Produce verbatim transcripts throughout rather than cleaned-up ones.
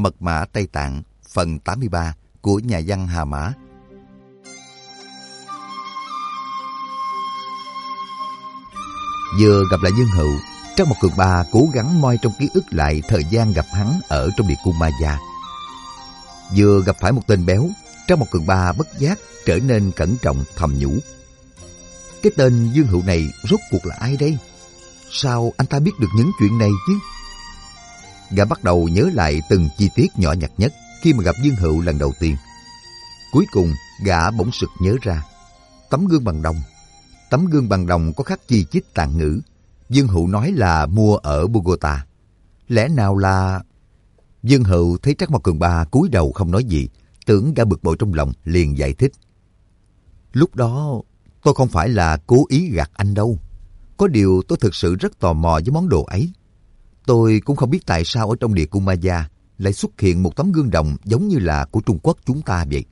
Mật mã Tây Tạng, phần tám mươi ba của nhà văn Hà Mã. Vừa gặp lại Dương Hựu, Trác Mộc Cường Ba cố gắng moi trong ký ức lại thời gian gặp hắn ở trong địa cung Ma Gia. Vừa gặp phải một tên béo, Trác Mộc Cường Ba bất giác trở nên cẩn trọng thầm nhủ. Cái tên Dương Hựu này rốt cuộc là ai đây? Sao anh ta biết được những chuyện này chứ? Gã bắt đầu nhớ lại từng chi tiết nhỏ nhặt nhất khi mà gặp Dương Hựu lần đầu tiên. Cuối cùng, gã bỗng sực nhớ ra. Tấm gương bằng đồng. Tấm gương bằng đồng có khắc chi chít Tạng ngữ. Dương Hựu nói là mua ở Bogota. Lẽ nào là... Dương Hựu thấy Trác Mộc Cường Ba cúi đầu không nói gì, tưởng gã bực bội trong lòng, liền giải thích. Lúc đó, tôi không phải là cố ý gạt anh đâu. Có điều tôi thực sự rất tò mò với món đồ ấy. Tôi cũng không biết tại sao ở trong địa cung Ma Gia lại xuất hiện một tấm gương đồng giống như là của Trung Quốc chúng ta vậy.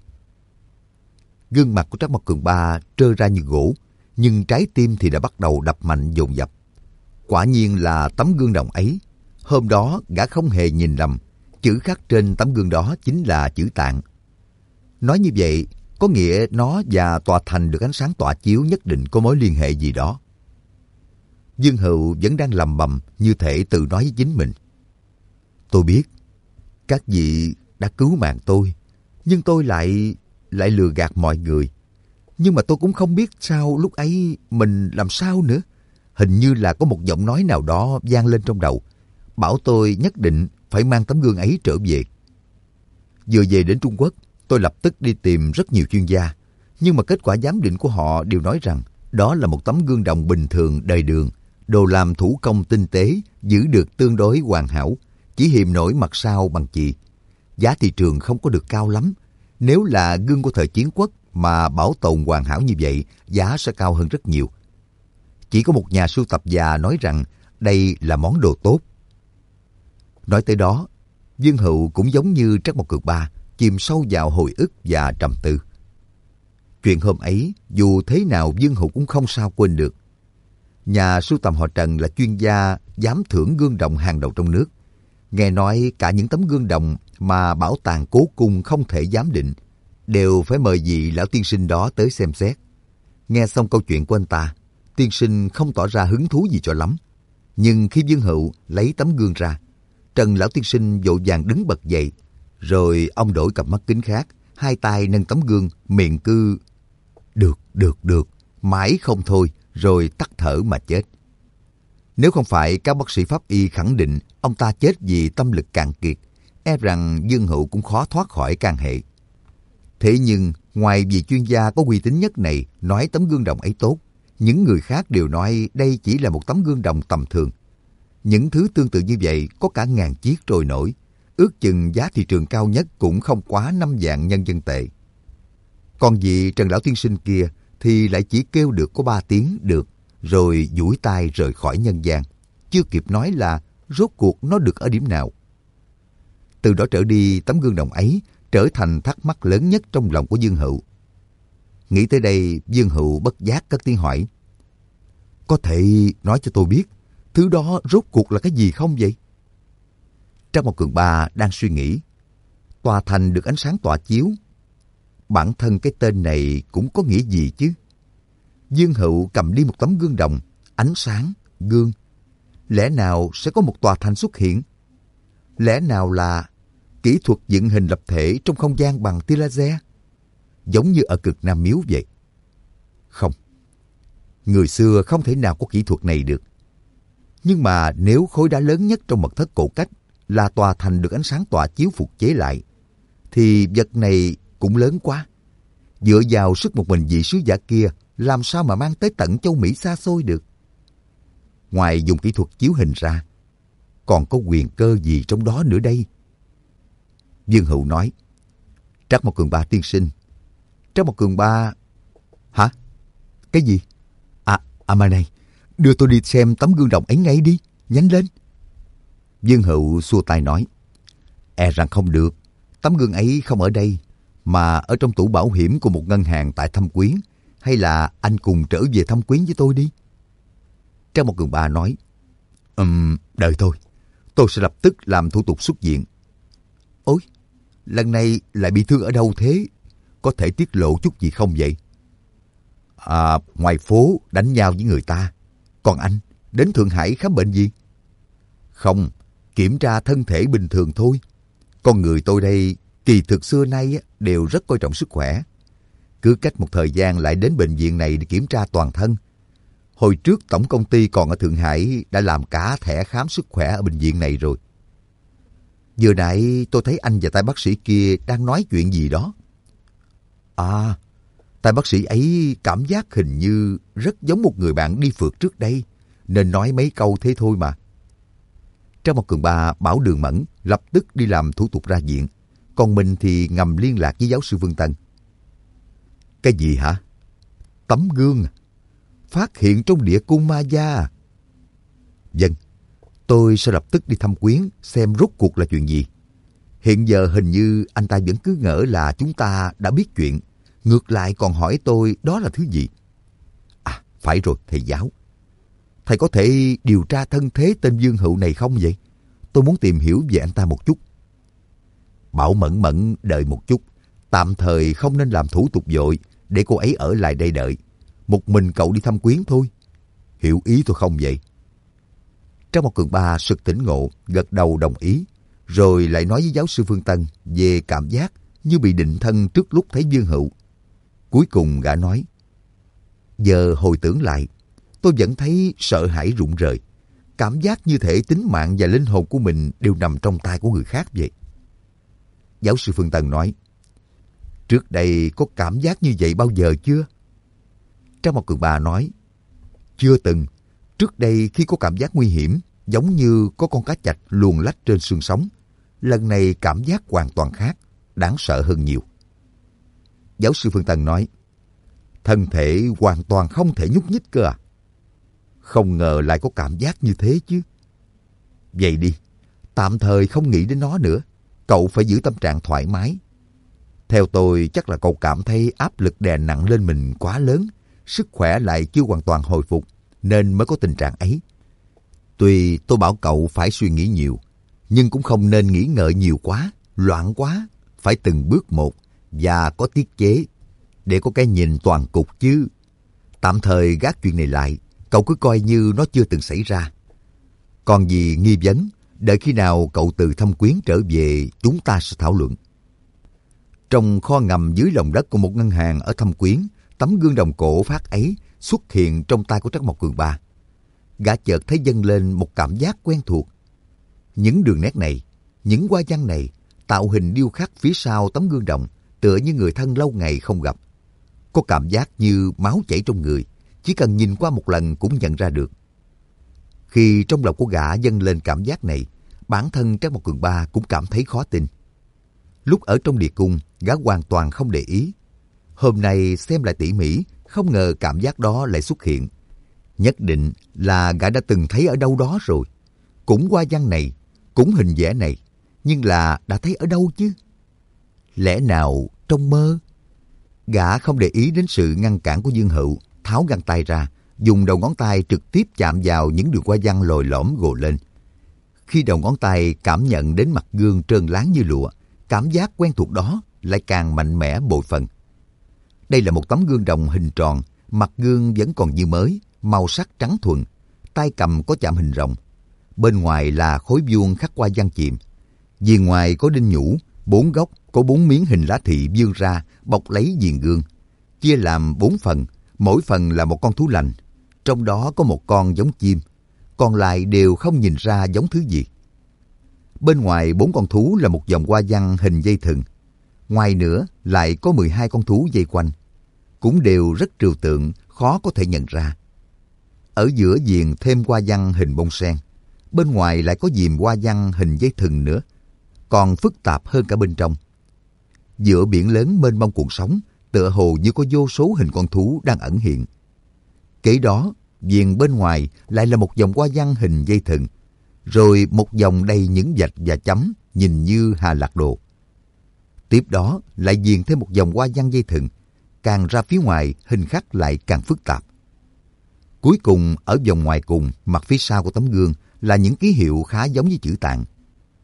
Gương mặt của Trác Mộc Cường Ba trơ ra như gỗ, nhưng trái tim thì đã bắt đầu đập mạnh dồn dập. Quả nhiên là tấm gương đồng ấy. Hôm đó gã không hề nhìn lầm, chữ khắc trên tấm gương đó chính là chữ Tạng. Nói như vậy, có nghĩa nó và tòa thành được ánh sáng tỏa chiếu nhất định có mối liên hệ gì đó. Dương Hựu vẫn đang lầm bầm như thể tự nói với chính mình. Tôi biết, các vị đã cứu mạng tôi, nhưng tôi lại lại lừa gạt mọi người. Nhưng mà tôi cũng không biết sao lúc ấy mình làm sao nữa. Hình như là có một giọng nói nào đó vang lên trong đầu, bảo tôi nhất định phải mang tấm gương ấy trở về. Vừa về đến Trung Quốc, tôi lập tức đi tìm rất nhiều chuyên gia, nhưng mà kết quả giám định của họ đều nói rằng đó là một tấm gương đồng bình thường đời đường, đồ làm thủ công tinh tế, giữ được tương đối hoàn hảo, chỉ hiềm nổi mặt sau bằng chì. Giá thị trường không có được cao lắm. Nếu là gương của thời chiến quốc mà bảo tồn hoàn hảo như vậy, giá sẽ cao hơn rất nhiều. Chỉ có một nhà sưu tập già nói rằng đây là món đồ tốt. Nói tới đó, Dương Hựu cũng giống như Trác Mộc Cường Ba, chìm sâu vào hồi ức và trầm tư. Chuyện hôm ấy, dù thế nào Dương Hựu cũng không sao quên được. Nhà sưu tầm họ Trần là chuyên gia giám thưởng gương đồng hàng đầu trong nước. Nghe nói cả những tấm gương đồng mà bảo tàng Cố Cung không thể giám định, đều phải mời vị lão tiên sinh đó tới xem xét. Nghe xong câu chuyện của anh ta, tiên sinh không tỏ ra hứng thú gì cho lắm. Nhưng khi Dương Hựu lấy tấm gương ra, Trần lão tiên sinh vội vàng đứng bật dậy, rồi ông đổi cặp mắt kính khác, hai tay nâng tấm gương, miệng cứ được, được, được, mãi không thôi, rồi tắt thở mà chết. Nếu không phải các bác sĩ pháp y khẳng định ông ta chết vì tâm lực cạn kiệt, e rằng Dương Hựu cũng khó thoát khỏi can hệ. Thế nhưng, ngoài vị chuyên gia có uy tín nhất này nói tấm gương đồng ấy tốt, những người khác đều nói đây chỉ là một tấm gương đồng tầm thường. Những thứ tương tự như vậy có cả ngàn chiếc trôi nổi, ước chừng giá thị trường cao nhất cũng không quá năm vạn nhân dân tệ. Còn vị Trần lão tiên sinh kia thì lại chỉ kêu được có ba tiếng được, rồi duỗi tay rời khỏi nhân gian, chưa kịp nói là rốt cuộc nó được ở điểm nào. Từ đó trở đi, tấm gương đồng ấy trở thành thắc mắc lớn nhất trong lòng của Dương Hựu. Nghĩ tới đây, Dương Hựu bất giác cất tiếng hỏi. Có thể nói cho tôi biết, thứ đó rốt cuộc là cái gì không vậy? Trác Mộc Cường Ba đang suy nghĩ. Tòa thành được ánh sáng tỏa chiếu. Bản thân cái tên này cũng có nghĩa gì chứ? Dương Hựu cầm đi một tấm gương đồng, ánh sáng, gương. Lẽ nào sẽ có một tòa thành xuất hiện? Lẽ nào là kỹ thuật dựng hình lập thể trong không gian bằng tia laser, giống như ở Cực Nam Miếu vậy? Không, người xưa không thể nào có kỹ thuật này được. Nhưng mà nếu khối đá lớn nhất trong mật thất cổ cách là tòa thành được ánh sáng tỏa chiếu phục chế lại, thì vật này cũng lớn quá. Dựa vào sức một mình vị sứ giả kia, làm sao mà mang tới tận châu Mỹ xa xôi được? Ngoài dùng kỹ thuật chiếu hình ra, còn có quyền cơ gì trong đó nữa đây? Dương Hựu nói. Trác Mộc Cường Ba tiên sinh. Trác Mộc Cường Ba... Hả? Cái gì? À, à mà này, đưa tôi đi xem tấm gương đồng ấy ngay đi, nhanh lên. Dương Hựu xua tay nói. E rằng không được, tấm gương ấy không ở đây, mà ở trong tủ bảo hiểm của một ngân hàng tại Thâm Quyến. Hay là anh cùng trở về Thâm Quyến với tôi đi. Trác Mộc Cường Ba nói. Ừm, đợi tôi, tôi sẽ lập tức làm thủ tục xuất viện. Ôi, lần này lại bị thương ở đâu thế? Có thể tiết lộ chút gì không vậy? À, ngoài phố đánh nhau với người ta. Còn anh, đến Thượng Hải khám bệnh gì? Không, kiểm tra thân thể bình thường thôi. Con người tôi đây kỳ thực xưa nay đều rất coi trọng sức khỏe. Cứ cách một thời gian lại đến bệnh viện này để kiểm tra toàn thân. Hồi trước tổng công ty còn ở Thượng Hải đã làm cả thẻ khám sức khỏe ở bệnh viện này rồi. Vừa nãy tôi thấy anh và tay bác sĩ kia đang nói chuyện gì đó. À, tay bác sĩ ấy cảm giác hình như rất giống một người bạn đi phượt trước đây, nên nói mấy câu thế thôi mà. Trang một Cường Ba bảo Đường Mẫn lập tức đi làm thủ tục ra viện, còn mình thì ngầm liên lạc với giáo sư Vương Tân. Cái gì hả? Tấm gương phát hiện trong địa cung Ma Gia. Vâng, tôi sẽ lập tức đi thăm Quyến xem rốt cuộc là chuyện gì. Hiện giờ hình như anh ta vẫn cứ ngỡ là chúng ta đã biết chuyện, ngược lại còn hỏi tôi đó là thứ gì. À, phải rồi thầy giáo. Thầy có thể điều tra thân thế tên Dương Hữu này không vậy? Tôi muốn tìm hiểu về anh ta một chút. Bảo Mẫn Mẫn đợi một chút, tạm thời không nên làm thủ tục vội, để cô ấy ở lại đây đợi. Một mình cậu đi thăm Quyến thôi. Hiểu ý tôi không vậy? Trang một Cường Ba sực tỉnh ngộ, gật đầu đồng ý, rồi lại nói với giáo sư Phương Tân về cảm giác như bị định thân trước lúc thấy Dương Hữu. Cuối cùng gã nói, giờ hồi tưởng lại, tôi vẫn thấy sợ hãi rụng rời. Cảm giác như thể tính mạng và linh hồn của mình đều nằm trong tay của người khác vậy. Giáo sư Phương Tân nói, trước đây có cảm giác như vậy bao giờ chưa? Trang một Cường Ba nói, chưa từng. Trước đây khi có cảm giác nguy hiểm, giống như có con cá chạch luồn lách trên xương sống. Lần này cảm giác hoàn toàn khác, đáng sợ hơn nhiều. Giáo sư Phương Tân nói, thân thể hoàn toàn không thể nhúc nhích cơ à? Không ngờ lại có cảm giác như thế chứ. Vậy đi, tạm thời không nghĩ đến nó nữa. Cậu phải giữ tâm trạng thoải mái. Theo tôi chắc là cậu cảm thấy áp lực đè nặng lên mình quá lớn, sức khỏe lại chưa hoàn toàn hồi phục, nên mới có tình trạng ấy. Tuy tôi bảo cậu phải suy nghĩ nhiều, nhưng cũng không nên nghĩ ngợi nhiều quá, loạn quá, phải từng bước một và có tiết chế, để có cái nhìn toàn cục chứ. Tạm thời gác chuyện này lại, cậu cứ coi như nó chưa từng xảy ra. Còn gì nghi vấn, đợi khi nào cậu từ thăm Quyến trở về, chúng ta sẽ thảo luận. Trong kho ngầm dưới lòng đất của một ngân hàng ở Thâm Quyến, tấm gương đồng cổ phát ấy xuất hiện trong tay của Trắc Mộc Cường Ba. Gã chợt thấy dâng lên một cảm giác quen thuộc. Những đường nét này, những hoa văn này, tạo hình điêu khắc phía sau tấm gương đồng, tựa như người thân lâu ngày không gặp. Có cảm giác như máu chảy trong người, chỉ cần nhìn qua một lần cũng nhận ra được. Khi trong lòng của gã dâng lên cảm giác này, bản thân Trác Mộc Cường Ba cũng cảm thấy khó tin. Lúc ở trong địa cung, gã hoàn toàn không để ý. Hôm nay xem lại tỉ mỉ, không ngờ cảm giác đó lại xuất hiện. Nhất định là gã đã từng thấy ở đâu đó rồi. Cũng hoa văn này, cũng hình vẽ này, nhưng là đã thấy ở đâu chứ? Lẽ nào trong mơ? Gã không để ý đến sự ngăn cản của Dương Hữu, tháo găng tay ra, dùng đầu ngón tay trực tiếp chạm vào những đường hoa văn lồi lõm gồ lên. Khi đầu ngón tay cảm nhận đến mặt gương trơn láng như lụa, cảm giác quen thuộc đó lại càng mạnh mẽ bội phần. Đây là một tấm gương đồng hình tròn, mặt gương vẫn còn như mới, màu sắc trắng thuần, tay cầm có chạm hình rồng. Bên ngoài là khối vuông khắc hoa văn chìm. Viền ngoài có đinh nhũ, bốn góc có bốn miếng hình lá thị vươn ra bọc lấy viền gương, chia làm bốn phần, mỗi phần là một con thú lành. Trong đó có một con giống chim, còn lại đều không nhìn ra giống thứ gì. Bên ngoài bốn con thú là một dòng hoa văn hình dây thừng. Ngoài nữa lại có mười hai con thú dây quanh, cũng đều rất trừu tượng, khó có thể nhận ra. Ở giữa viền thêm hoa văn hình bông sen, bên ngoài lại có diềm hoa văn hình dây thừng nữa, còn phức tạp hơn cả bên trong. Giữa biển lớn mênh mông cuộn sóng, tựa hồ như có vô số hình con thú đang ẩn hiện. Kế đó, viền bên ngoài lại là một dòng hoa văn hình dây thừng, rồi một dòng đầy những vạch và chấm nhìn như Hà Lạc Đồ. Tiếp đó lại viền thêm một dòng hoa văn dây thừng, càng ra phía ngoài hình khắc lại càng phức tạp. Cuối cùng ở vòng ngoài cùng, mặt phía sau của tấm gương là những ký hiệu khá giống với chữ Tạng.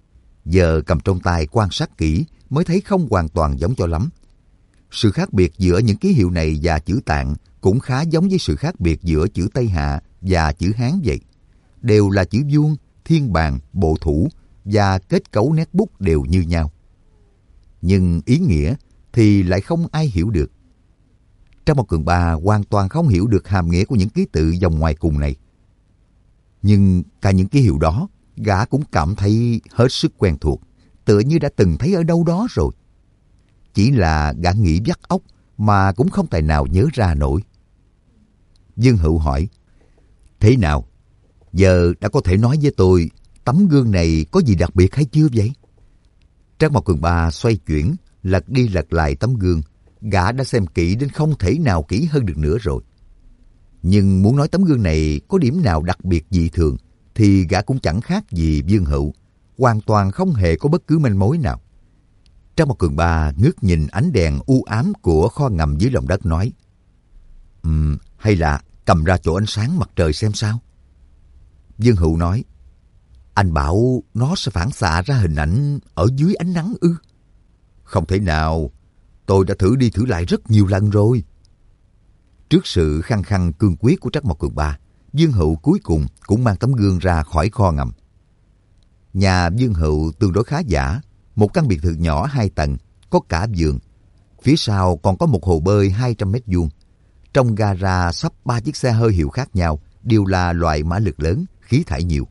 giờ cầm trong tay quan sát kỹ mới thấy không hoàn toàn giống cho lắm. Sự khác biệt giữa những ký hiệu này và chữ Tạng cũng khá giống với sự khác biệt giữa chữ Tây Hạ và chữ Hán vậy. Đều là chữ vuông, thiên bàn, bộ thủ và kết cấu nét bút đều như nhau. Nhưng ý nghĩa thì lại không ai hiểu được. Trang Mộc Cường Ba hoàn toàn không hiểu được hàm nghĩa của những ký tự dòng ngoài cùng này. Nhưng cả những ký hiệu đó, gã cũng cảm thấy hết sức quen thuộc, tựa như đã từng thấy ở đâu đó rồi. Chỉ là gã nghĩ vắt óc mà cũng không tài nào nhớ ra nổi. Dương Hữu hỏi, thế nào? Giờ đã có thể nói với tôi tấm gương này có gì đặc biệt hay chưa vậy? Trang Mộc Cường Ba xoay chuyển, lật đi lật lại tấm gương. Gã đã xem kỹ đến không thể nào kỹ hơn được nữa rồi. Nhưng muốn nói tấm gương này có điểm nào đặc biệt dị thường thì gã cũng chẳng khác gì Dương Hữu, hoàn toàn không hề có bất cứ manh mối nào. Trang Mộc Cường Ba ngước nhìn ánh đèn u ám của kho ngầm dưới lòng đất nói, um, hay là cầm ra chỗ ánh sáng mặt trời xem sao? Dương Hữu nói, anh bảo nó sẽ phản xạ ra hình ảnh ở dưới ánh nắng ư? Không thể nào, tôi đã thử đi thử lại rất nhiều lần rồi. Trước sự khăng khăng cương quyết của Trắc Mộc Cường Ba, Dương Hữu cuối cùng cũng mang tấm gương ra khỏi kho ngầm. Nhà Dương Hữu tương đối khá giả, một căn biệt thự nhỏ hai tầng, có cả vườn. Phía sau còn có một hồ bơi hai trăm mét vuông. Trong gara sắp ba chiếc xe hơi hiệu khác nhau, đều là loại mã lực lớn, khí thải nhiều.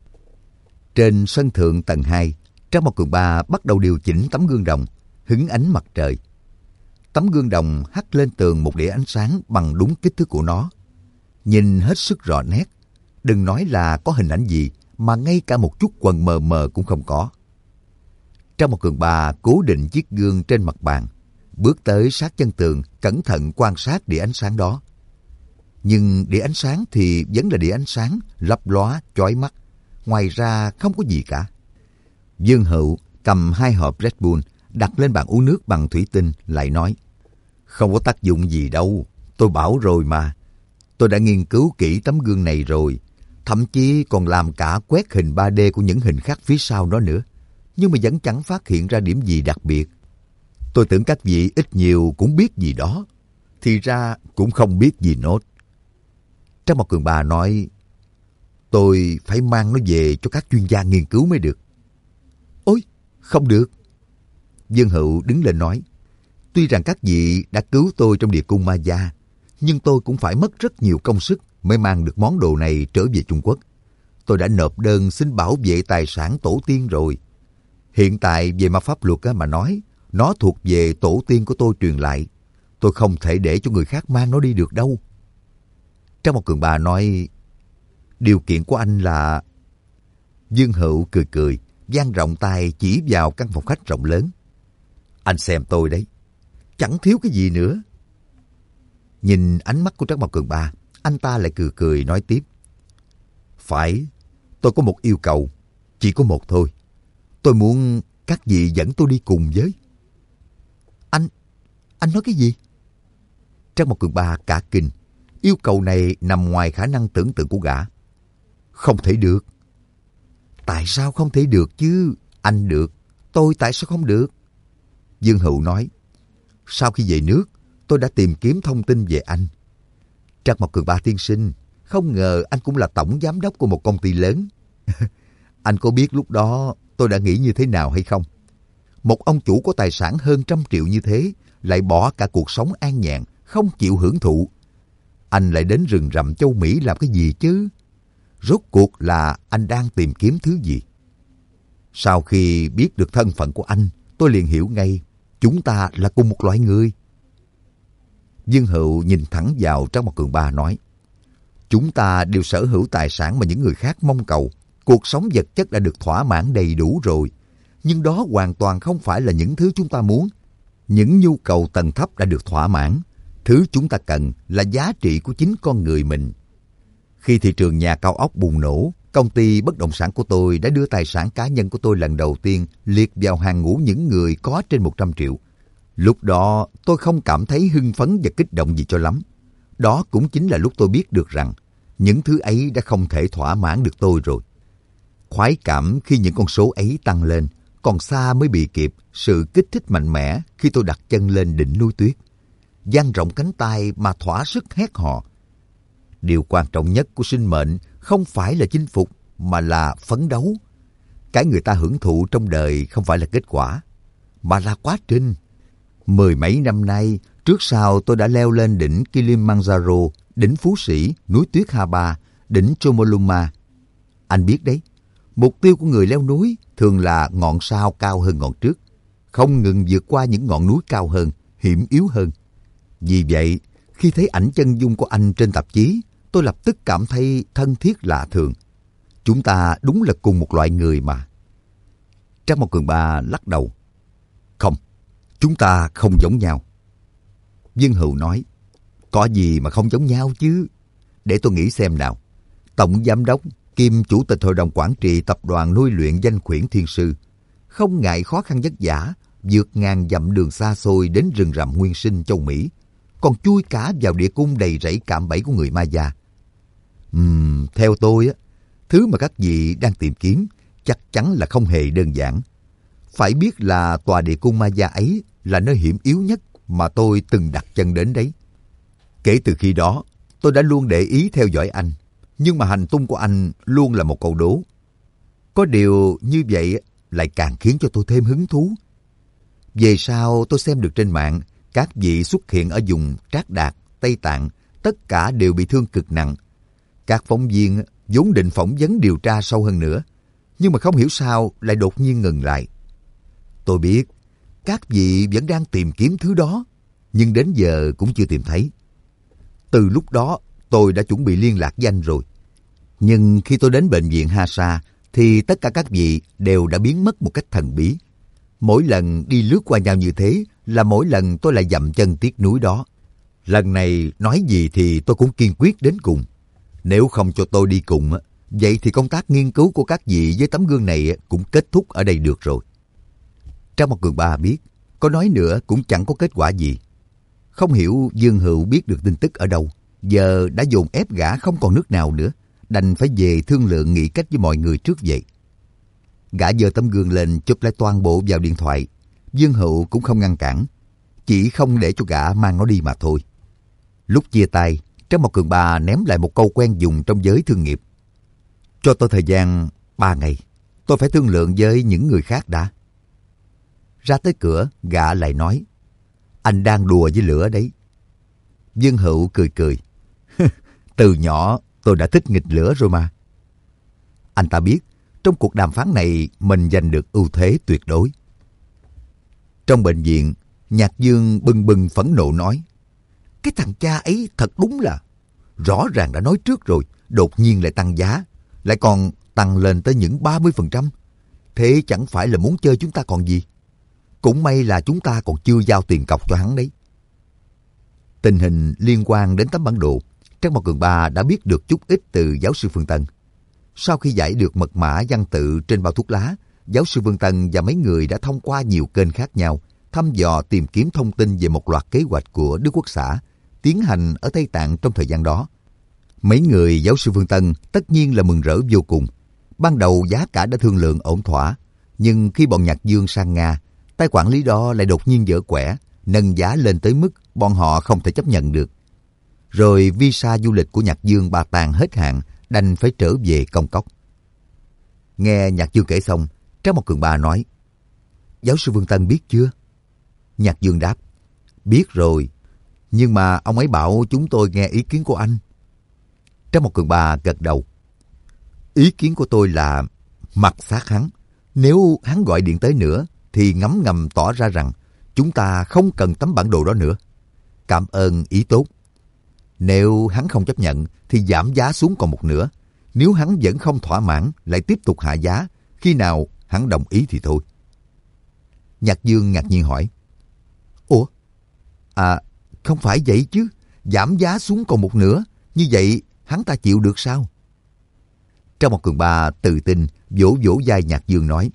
Trên sân thượng tầng hai, Trắc Mộc Cường Ba bắt đầu điều chỉnh tấm gương đồng, hứng ánh mặt trời. Tấm gương đồng hắt lên tường một đĩa ánh sáng bằng đúng kích thước của nó. Nhìn hết sức rõ nét, đừng nói là có hình ảnh gì, mà ngay cả một chút quầng mờ mờ cũng không có. Trang Mộc Cường Ba cố định chiếc gương trên mặt bàn, bước tới sát chân tường, cẩn thận quan sát đĩa ánh sáng đó. Nhưng đĩa ánh sáng thì vẫn là đĩa ánh sáng, lấp lóa, chói mắt. Ngoài ra không có gì cả. Dương Hữu cầm hai hộp Red Bull, đặt lên bàn uống nước bằng thủy tinh, lại nói, không có tác dụng gì đâu, tôi bảo rồi mà. Tôi đã nghiên cứu kỹ tấm gương này rồi, thậm chí còn làm cả quét hình ba D của những hình khác phía sau đó nữa. Nhưng mà vẫn chẳng phát hiện ra điểm gì đặc biệt. Tôi tưởng các vị ít nhiều cũng biết gì đó, thì ra cũng không biết gì nốt. Trang Mộc Cường Ba nói, tôi phải mang nó về cho các chuyên gia nghiên cứu mới được. Ôi, không được. Dương Hữu đứng lên nói, tuy rằng các vị đã cứu tôi trong địa cung ma gia, nhưng tôi cũng phải mất rất nhiều công sức mới mang được món đồ này trở về Trung Quốc. Tôi đã nộp đơn xin bảo vệ tài sản tổ tiên rồi. Hiện tại về mặt pháp luật mà nói, nó thuộc về tổ tiên của tôi truyền lại. Tôi không thể để cho người khác mang nó đi được đâu. Trang Mộc Cường Ba nói, điều kiện của anh là... Dương Hữu cười cười, dang rộng tay chỉ vào căn phòng khách rộng lớn. Anh xem tôi đấy, chẳng thiếu cái gì nữa. Nhìn ánh mắt của Trắc Mộc Cường Ba, anh ta lại cười cười nói tiếp. Phải, tôi có một yêu cầu, chỉ có một thôi. Tôi muốn các vị dẫn tôi đi cùng với. Anh, anh nói cái gì? Trắc Mộc Cường Ba cả kinh, yêu cầu này nằm ngoài khả năng tưởng tượng của gã. Không thể được. Tại sao không thể được chứ? Anh được, tôi tại sao không được? Dương Hữu nói, sau khi về nước, tôi đã tìm kiếm thông tin về anh. Trắc Mộc Cường Ba tiên sinh, không ngờ anh cũng là tổng giám đốc của một công ty lớn. Anh có biết lúc đó tôi đã nghĩ như thế nào hay không? Một ông chủ có tài sản hơn trăm triệu như thế, lại bỏ cả cuộc sống an nhàn, không chịu hưởng thụ. Anh lại đến rừng rậm châu Mỹ làm cái gì chứ? Rốt cuộc là anh đang tìm kiếm thứ gì? Sau khi biết được thân phận của anh, tôi liền hiểu ngay, chúng ta là cùng một loại người. Dương Hữu nhìn thẳng vào Trắc Mộc Cường Ba nói, chúng ta đều sở hữu tài sản mà những người khác mong cầu. Cuộc sống vật chất đã được thỏa mãn đầy đủ rồi. Nhưng đó hoàn toàn không phải là những thứ chúng ta muốn. Những nhu cầu tầng thấp đã được thỏa mãn. Thứ chúng ta cần là giá trị của chính con người mình. Khi thị trường nhà cao ốc bùng nổ, công ty bất động sản của tôi đã đưa tài sản cá nhân của tôi lần đầu tiên liệt vào hàng ngũ những người có trên một trăm triệu. Lúc đó tôi không cảm thấy hưng phấn và kích động gì cho lắm. Đó cũng chính là lúc tôi biết được rằng những thứ ấy đã không thể thỏa mãn được tôi rồi. Khoái cảm khi những con số ấy tăng lên, còn xa mới bị kịp sự kích thích mạnh mẽ khi tôi đặt chân lên đỉnh núi tuyết, dang rộng cánh tay mà thỏa sức hét hò. Điều quan trọng nhất của sinh mệnh không phải là chinh phục mà là phấn đấu. Cái người ta hưởng thụ trong đời không phải là kết quả, mà là quá trình. Mười mấy năm nay, trước sau tôi đã leo lên đỉnh Kilimanjaro, đỉnh Phú Sĩ, núi tuyết Hà Ba, đỉnh Chomolungma. Anh biết đấy, mục tiêu của người leo núi thường là ngọn sau cao hơn ngọn trước, không ngừng vượt qua những ngọn núi cao hơn, hiểm yếu hơn. Vì vậy, khi thấy ảnh chân dung của anh trên tạp chí, tôi lập tức cảm thấy thân thiết lạ thường. Chúng ta đúng là cùng một loại người mà. Trang Mộc Cường Ba lắc đầu. Không, chúng ta không giống nhau. Dương Hữu nói, có gì mà không giống nhau chứ? Để tôi nghĩ xem nào. Tổng giám đốc kiêm chủ tịch hội đồng quản trị tập đoàn nuôi luyện danh khuyển Thiên Sư, không ngại khó khăn vất vả, vượt ngàn dặm đường xa xôi đến rừng rậm nguyên sinh châu Mỹ, còn chui cả vào địa cung đầy rẫy cạm bẫy của người Maya. Ừm, theo tôi á, thứ mà các vị đang tìm kiếm chắc chắn là không hề đơn giản. Phải biết là tòa địa cung Maya ấy là nơi hiểm yếu nhất mà tôi từng đặt chân đến đấy. Kể từ khi đó, tôi đã luôn để ý theo dõi anh, nhưng mà hành tung của anh luôn là một câu đố. Có điều như vậy lại càng khiến cho tôi thêm hứng thú. Về sau tôi xem được trên mạng, các vị xuất hiện ở vùng Trác Đạt, Tây Tạng, tất cả đều bị thương cực nặng. Các phóng viên vốn định phỏng vấn điều tra sâu hơn nữa, nhưng mà không hiểu sao lại đột nhiên ngừng lại. Tôi biết, các vị vẫn đang tìm kiếm thứ đó, nhưng đến giờ cũng chưa tìm thấy. Từ lúc đó, tôi đã chuẩn bị liên lạc với anh rồi. Nhưng khi tôi đến bệnh viện Hasa, thì tất cả các vị đều đã biến mất một cách thần bí. Mỗi lần đi lướt qua nhau như thế là mỗi lần tôi lại dậm chân tiếc núi đó. Lần này nói gì thì tôi cũng kiên quyết đến cùng. Nếu không cho tôi đi cùng, vậy thì công tác nghiên cứu của các vị với tấm gương này cũng kết thúc ở đây được rồi. Trang Mộc Cường Ba biết, có nói nữa cũng chẳng có kết quả gì. Không hiểu Dương Hữu biết được tin tức ở đâu, giờ đã dồn ép gã không còn nước nào nữa, đành phải về thương lượng nghĩ cách với mọi người trước vậy. Gã giơ tấm gương lên chụp lại toàn bộ vào điện thoại. Dương Hữu cũng không ngăn cản, chỉ không để cho gã mang nó đi mà thôi. Lúc chia tay, Trang Mộc Cường Ba ném lại một câu quen dùng trong giới thương nghiệp. Cho tôi thời gian ba ngày, tôi phải thương lượng với những người khác đã. Ra tới cửa, gã lại nói, anh đang đùa với lửa đấy. Dương Hữu cười cười. Từ nhỏ tôi đã thích nghịch lửa rồi mà. Anh ta biết, trong cuộc đàm phán này mình giành được ưu thế tuyệt đối. Trong bệnh viện, Nhạc Dương bừng bừng phẫn nộ nói, cái thằng cha ấy thật đúng là, rõ ràng đã nói trước rồi, đột nhiên lại tăng giá, lại còn tăng lên tới những ba mươi phần trăm. Thế chẳng phải là muốn chơi chúng ta còn gì. Cũng may là chúng ta còn chưa giao tiền cọc cho hắn đấy. Tình hình liên quan đến tấm bản đồ, Trang Mộc Cường Ba đã biết được chút ít từ giáo sư Phương Tân. Sau khi giải được mật mã văn tự trên bao thuốc lá, giáo sư Phương Tân và mấy người đã thông qua nhiều kênh khác nhau thăm dò tìm kiếm thông tin về một loạt kế hoạch của Đức Quốc xã tiến hành ở Tây Tạng trong thời gian đó. Mấy người giáo sư Phương Tân tất nhiên là mừng rỡ vô cùng. Ban đầu giá cả đã thương lượng ổn thỏa, nhưng khi bọn Nhạc Dương sang Nga, tay quản lý đó lại đột nhiên dở quẻ, nâng giá lên tới mức bọn họ không thể chấp nhận được. Rồi visa du lịch của Nhạc Dương Ba Tàng hết hạn, đành phải trở về công cốc. Nghe Nhạc Dương kể xong, Trang Mộc Cường Ba nói, giáo sư Phương Tân biết chưa? Nhạc Dương đáp, biết rồi, nhưng mà ông ấy bảo chúng tôi nghe ý kiến của anh. Trang Mộc Cường Ba gật đầu. Ý kiến của tôi là mặc xác hắn. Nếu hắn gọi điện tới nữa, thì ngấm ngầm tỏ ra rằng chúng ta không cần tấm bản đồ đó nữa. Cảm ơn ý tốt. Nếu hắn không chấp nhận, thì giảm giá xuống còn một nửa. Nếu hắn vẫn không thỏa mãn, lại tiếp tục hạ giá. Khi nào hắn đồng ý thì thôi. Nhạc Dương ngạc nhiên hỏi, ủa? À, không phải vậy chứ. Giảm giá xuống còn một nửa, như vậy hắn ta chịu được sao? Trang Mộc Cường Ba tự tin vỗ vỗ vai Nhạc Dương nói,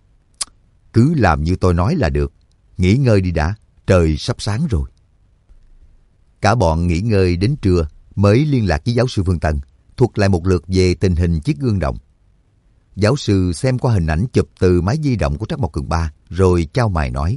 cứ làm như tôi nói là được. Nghỉ ngơi đi đã, trời sắp sáng rồi. Cả bọn nghỉ ngơi đến trưa mới liên lạc với giáo sư Phương Tân, thuật lại một lượt về tình hình chiếc gương đồng. Giáo sư xem qua hình ảnh chụp từ máy di động của Trắc Mộc Cường Ba, rồi chau mày nói.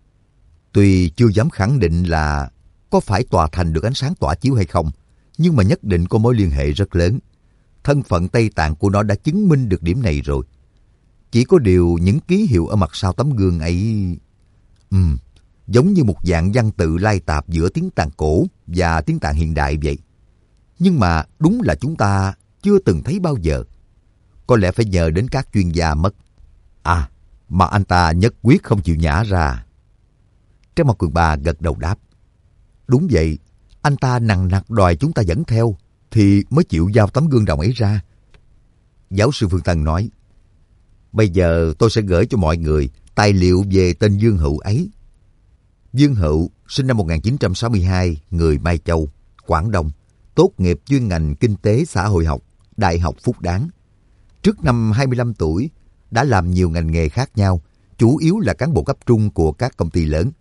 Tuy chưa dám khẳng định là có phải tòa thành được ánh sáng tỏa chiếu hay không, nhưng mà nhất định có mối liên hệ rất lớn. Thân phận Tây Tạng của nó đã chứng minh được điểm này rồi. Chỉ có điều những ký hiệu ở mặt sau tấm gương ấy... Ừm, giống như một dạng văn tự lai tạp giữa tiếng Tạng cổ và tiếng Tạng hiện đại vậy. Nhưng mà đúng là chúng ta chưa từng thấy bao giờ. Có lẽ phải nhờ đến các chuyên gia mất. À, mà anh ta nhất quyết không chịu nhả ra. Trác Mộc Cường Ba gật đầu đáp. Đúng vậy, anh ta nằng nặc đòi chúng ta dẫn theo, thì mới chịu giao tấm gương đồng ấy ra. Giáo sư Phương Tân nói, bây giờ tôi sẽ gửi cho mọi người tài liệu về tên Dương Hữu ấy. Dương Hữu sinh năm một nghìn chín trăm sáu mươi hai, người Mai Châu, Quảng Đông, tốt nghiệp chuyên ngành Kinh tế Xã hội học, Đại học Phúc Đáng. Trước năm hai mươi lăm tuổi, đã làm nhiều ngành nghề khác nhau, chủ yếu là cán bộ cấp trung của các công ty lớn.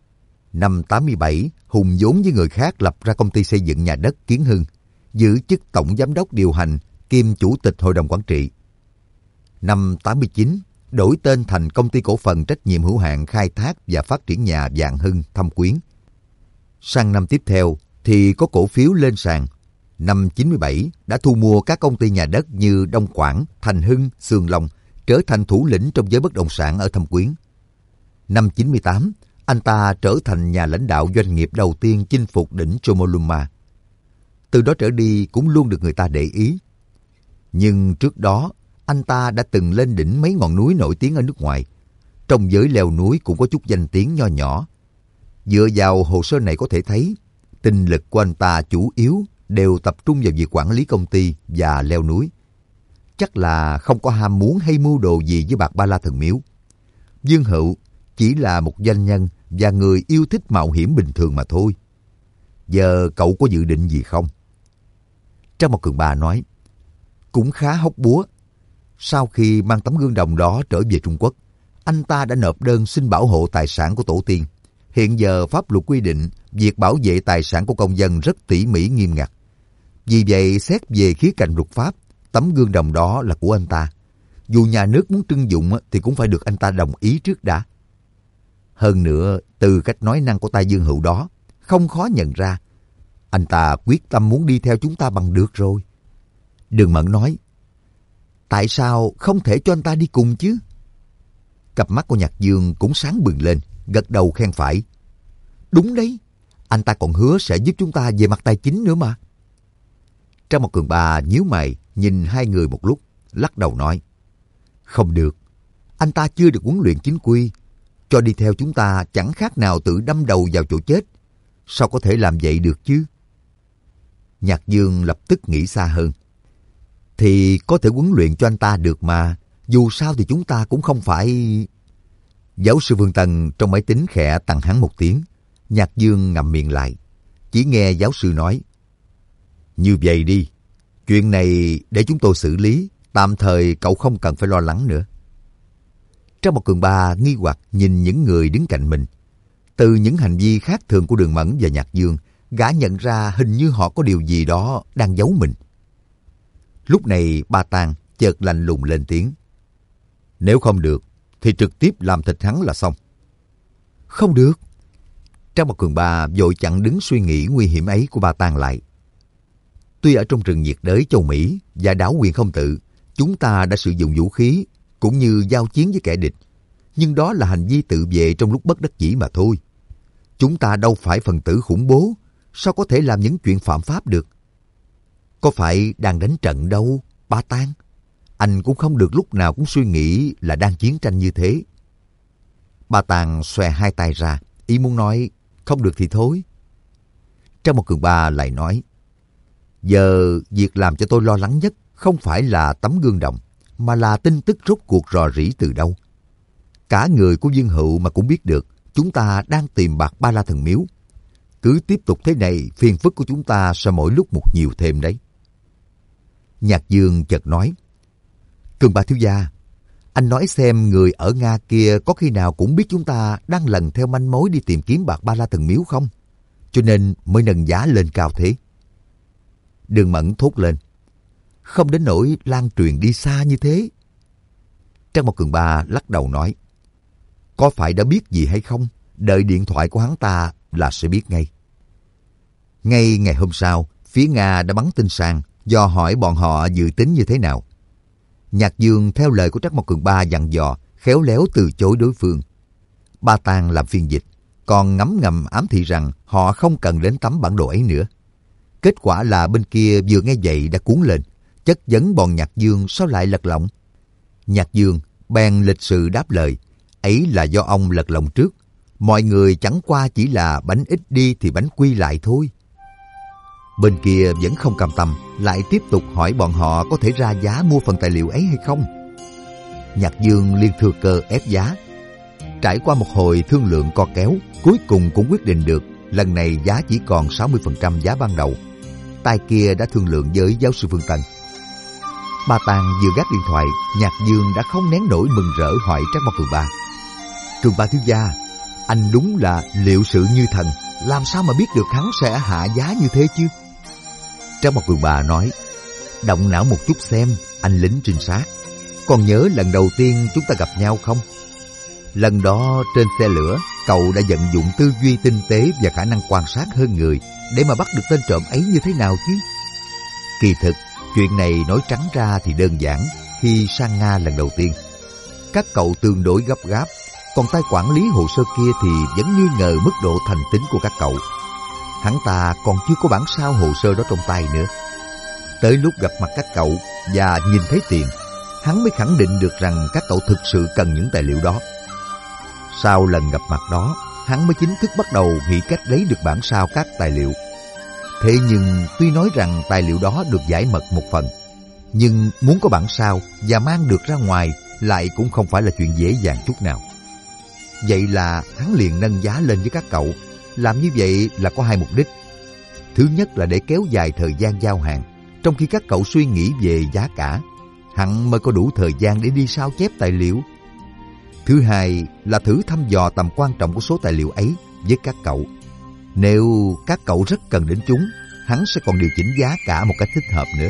Năm tám mươi bảy, hùng vốn với người khác lập ra công ty xây dựng nhà đất Kiến Hưng, giữ chức tổng giám đốc điều hành kiêm chủ tịch hội đồng quản trị. Năm tám mươi chín, đổi tên thành công ty cổ phần trách nhiệm hữu hạn khai thác và phát triển nhà Vạn Hưng, Thâm Quyến. Sang năm tiếp theo thì có cổ phiếu lên sàn. Năm chín mươi bảy đã thu mua các công ty nhà đất như Đông Quảng, Thành Hưng, Sương Long, trở thành thủ lĩnh trong giới bất động sản ở Thâm Quyến. Năm chín mươi tám, anh ta trở thành nhà lãnh đạo doanh nghiệp đầu tiên chinh phục đỉnh Chomolungma. Từ đó trở đi cũng luôn được người ta để ý. Nhưng trước đó, anh ta đã từng lên đỉnh mấy ngọn núi nổi tiếng ở nước ngoài. Trong giới leo núi cũng có chút danh tiếng nho nhỏ. Dựa vào hồ sơ này có thể thấy, tinh lực của anh ta chủ yếu đều tập trung vào việc quản lý công ty và leo núi. Chắc là không có ham muốn hay mưu đồ gì với bạc Ba La Thần Miếu. Dương Hữu chỉ là một doanh nhân và người yêu thích mạo hiểm bình thường mà thôi. Giờ cậu có dự định gì không? Trác Mộc Cường Ba nói, cũng khá hóc búa. Sau khi mang tấm gương đồng đó trở về Trung Quốc, anh ta đã nộp đơn xin bảo hộ tài sản của tổ tiên. Hiện giờ pháp luật quy định việc bảo vệ tài sản của công dân rất tỉ mỉ nghiêm ngặt. Vì vậy, xét về khía cạnh luật pháp, tấm gương đồng đó là của anh ta. Dù nhà nước muốn trưng dụng thì cũng phải được anh ta đồng ý trước đã. Hơn nữa, từ cách nói năng của tay Dương Hữu đó, không khó nhận ra, anh ta quyết tâm muốn đi theo chúng ta bằng được rồi. Đường Mẫn nói, tại sao không thể cho anh ta đi cùng chứ? Cặp mắt của Nhạc Dương cũng sáng bừng lên, gật đầu khen phải. Đúng đấy, anh ta còn hứa sẽ giúp chúng ta về mặt tài chính nữa mà. Trác Mộc Cường Ba nhíu mày nhìn hai người một lúc, lắc đầu nói, không được, anh ta chưa được huấn luyện chính quy, cho đi theo chúng ta chẳng khác nào tự đâm đầu vào chỗ chết. Sao có thể làm vậy được chứ? Nhạc Dương lập tức nghĩ xa hơn. Thì có thể huấn luyện cho anh ta được mà, dù sao thì chúng ta cũng không phải... Giáo sư Phương Tân trong máy tính khẽ tặng hắn một tiếng. Nhạc Dương ngậm miệng lại, chỉ nghe giáo sư nói, như vậy đi, chuyện này để chúng tôi xử lý, tạm thời cậu không cần phải lo lắng nữa. Trác Mộc Cường Ba nghi hoặc nhìn những người đứng cạnh mình. Từ những hành vi khác thường của Đường Mẫn và Nhạc Dương, gã nhận ra hình như họ có điều gì đó đang giấu mình. Lúc này Ba Tang chợt lạnh lùng lên tiếng. Nếu không được, thì trực tiếp làm thịt hắn là xong. Không được. Trác Mộc Cường Ba vội chặn đứng suy nghĩ nguy hiểm ấy của Ba Tang lại. Tuy ở trong rừng nhiệt đới châu Mỹ và đảo Quyền Không Tự, chúng ta đã sử dụng vũ khí cũng như giao chiến với kẻ địch, nhưng đó là hành vi tự vệ trong lúc bất đắc dĩ mà thôi. Chúng ta đâu phải phần tử khủng bố, sao có thể làm những chuyện phạm pháp được? Có phải đang đánh trận đâu, Ba Tang. Anh cũng không được lúc nào cũng suy nghĩ là đang chiến tranh như thế. Ba Tang xòe hai tay ra, ý muốn nói không được thì thôi. Trác Mộc Cường Ba lại nói, giờ việc làm cho tôi lo lắng nhất không phải là tấm gương đồng, mà là tin tức rốt cuộc rò rỉ từ đâu. Cả người của Dương Hữu mà cũng biết được chúng ta đang tìm bạc Ba La Thần Miếu. Cứ tiếp tục thế này, phiền phức của chúng ta sẽ mỗi lúc một nhiều thêm đấy. Nhạc Dương chợt nói, Cường Ba thiếu gia, anh nói xem người ở Nga kia có khi nào cũng biết chúng ta đang lần theo manh mối đi tìm kiếm bạc Ba La Thần Miếu không? Cho nên mới nâng giá lên cao thế. Đường Mẫn thốt lên, không đến nỗi lan truyền đi xa như thế. Trang Một Cường Ba lắc đầu nói, có phải đã biết gì hay không? Đợi điện thoại của hắn ta là sẽ biết ngay. Ngay ngày hôm sau, phía Nga đã bắn tin sang, dò hỏi bọn họ dự tính như thế nào. Nhạc Dương theo lời của Trác Mộc Cường Ba dặn dò, khéo léo từ chối đối phương. Ba Tàng làm phiên dịch, còn ngấm ngầm ám thị rằng họ không cần đến tấm bản đồ ấy nữa. Kết quả là bên kia vừa nghe vậy đã cuốn lên, chất vấn bọn Nhạc Dương sao lại lật lọng. Nhạc Dương bèn lịch sự đáp lời, ấy là do ông lật lọng trước. Mọi người chẳng qua chỉ là bánh ít đi thì bánh quy lại thôi. Bên kia vẫn không cam tâm, lại tiếp tục hỏi bọn họ có thể ra giá mua phần tài liệu ấy hay không. Nhạc Dương liền thừa cơ ép giá. Trải qua một hồi thương lượng co kéo, cuối cùng cũng quyết định được lần này giá chỉ còn sáu mươi phần trăm giá ban đầu. Tay kia đã thương lượng với giáo sư Phương Tân. Ba Tàng vừa gác điện thoại, Nhạc Dương đã không nén nổi mừng rỡ hỏi Trác Mộc Cường Ba, Cường Ba thiếu gia, anh đúng là liệu sự như thần, làm sao mà biết được hắn sẽ hạ giá như thế chứ? Trác Mộc Cường Ba nói, động não một chút xem, anh lính trinh sát. Còn nhớ lần đầu tiên chúng ta gặp nhau không? Lần đó trên xe lửa, cậu đã vận dụng tư duy tinh tế và khả năng quan sát hơn người để mà bắt được tên trộm ấy như thế nào chứ? Kỳ thực, chuyện này nói trắng ra thì đơn giản. Khi sang Nga lần đầu tiên, các cậu tương đối gấp gáp, còn tay quản lý hồ sơ kia thì vẫn nghi ngờ mức độ thành tín của các cậu. Hắn ta còn chưa có bản sao hồ sơ đó trong tay nữa. Tới lúc gặp mặt các cậu và nhìn thấy tiền, hắn mới khẳng định được rằng các cậu thực sự cần những tài liệu đó. Sau lần gặp mặt đó, hắn mới chính thức bắt đầu nghĩ cách lấy được bản sao các tài liệu. Thế nhưng tuy nói rằng tài liệu đó được giải mật một phần, nhưng muốn có bản sao và mang được ra ngoài lại cũng không phải là chuyện dễ dàng chút nào. Vậy là hắn liền nâng giá lên với các cậu. Làm như vậy là có hai mục đích. Thứ nhất là để kéo dài thời gian giao hàng, trong khi các cậu suy nghĩ về giá cả, hắn mới có đủ thời gian để đi sao chép tài liệu. Thứ hai là thử thăm dò tầm quan trọng của số tài liệu ấy với các cậu. Nếu các cậu rất cần đến chúng, hắn sẽ còn điều chỉnh giá cả một cách thích hợp nữa.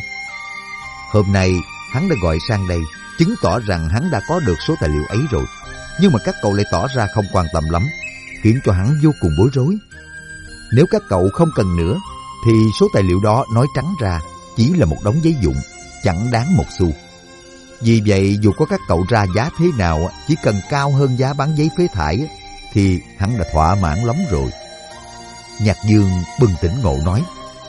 Hôm nay hắn đã gọi sang đây, chứng tỏ rằng hắn đã có được số tài liệu ấy rồi. Nhưng mà các cậu lại tỏ ra không quan tâm lắm, khiến cho hắn vô cùng bối rối. Nếu các cậu không cần nữa, thì số tài liệu đó nói trắng ra chỉ là một đống giấy vụn, chẳng đáng một xu. Vì vậy dù có các cậu ra giá thế nào, chỉ cần cao hơn giá bán giấy phế thải, thì hắn đã thỏa mãn lắm rồi. Nhạc Dương bừng tỉnh ngộ nói,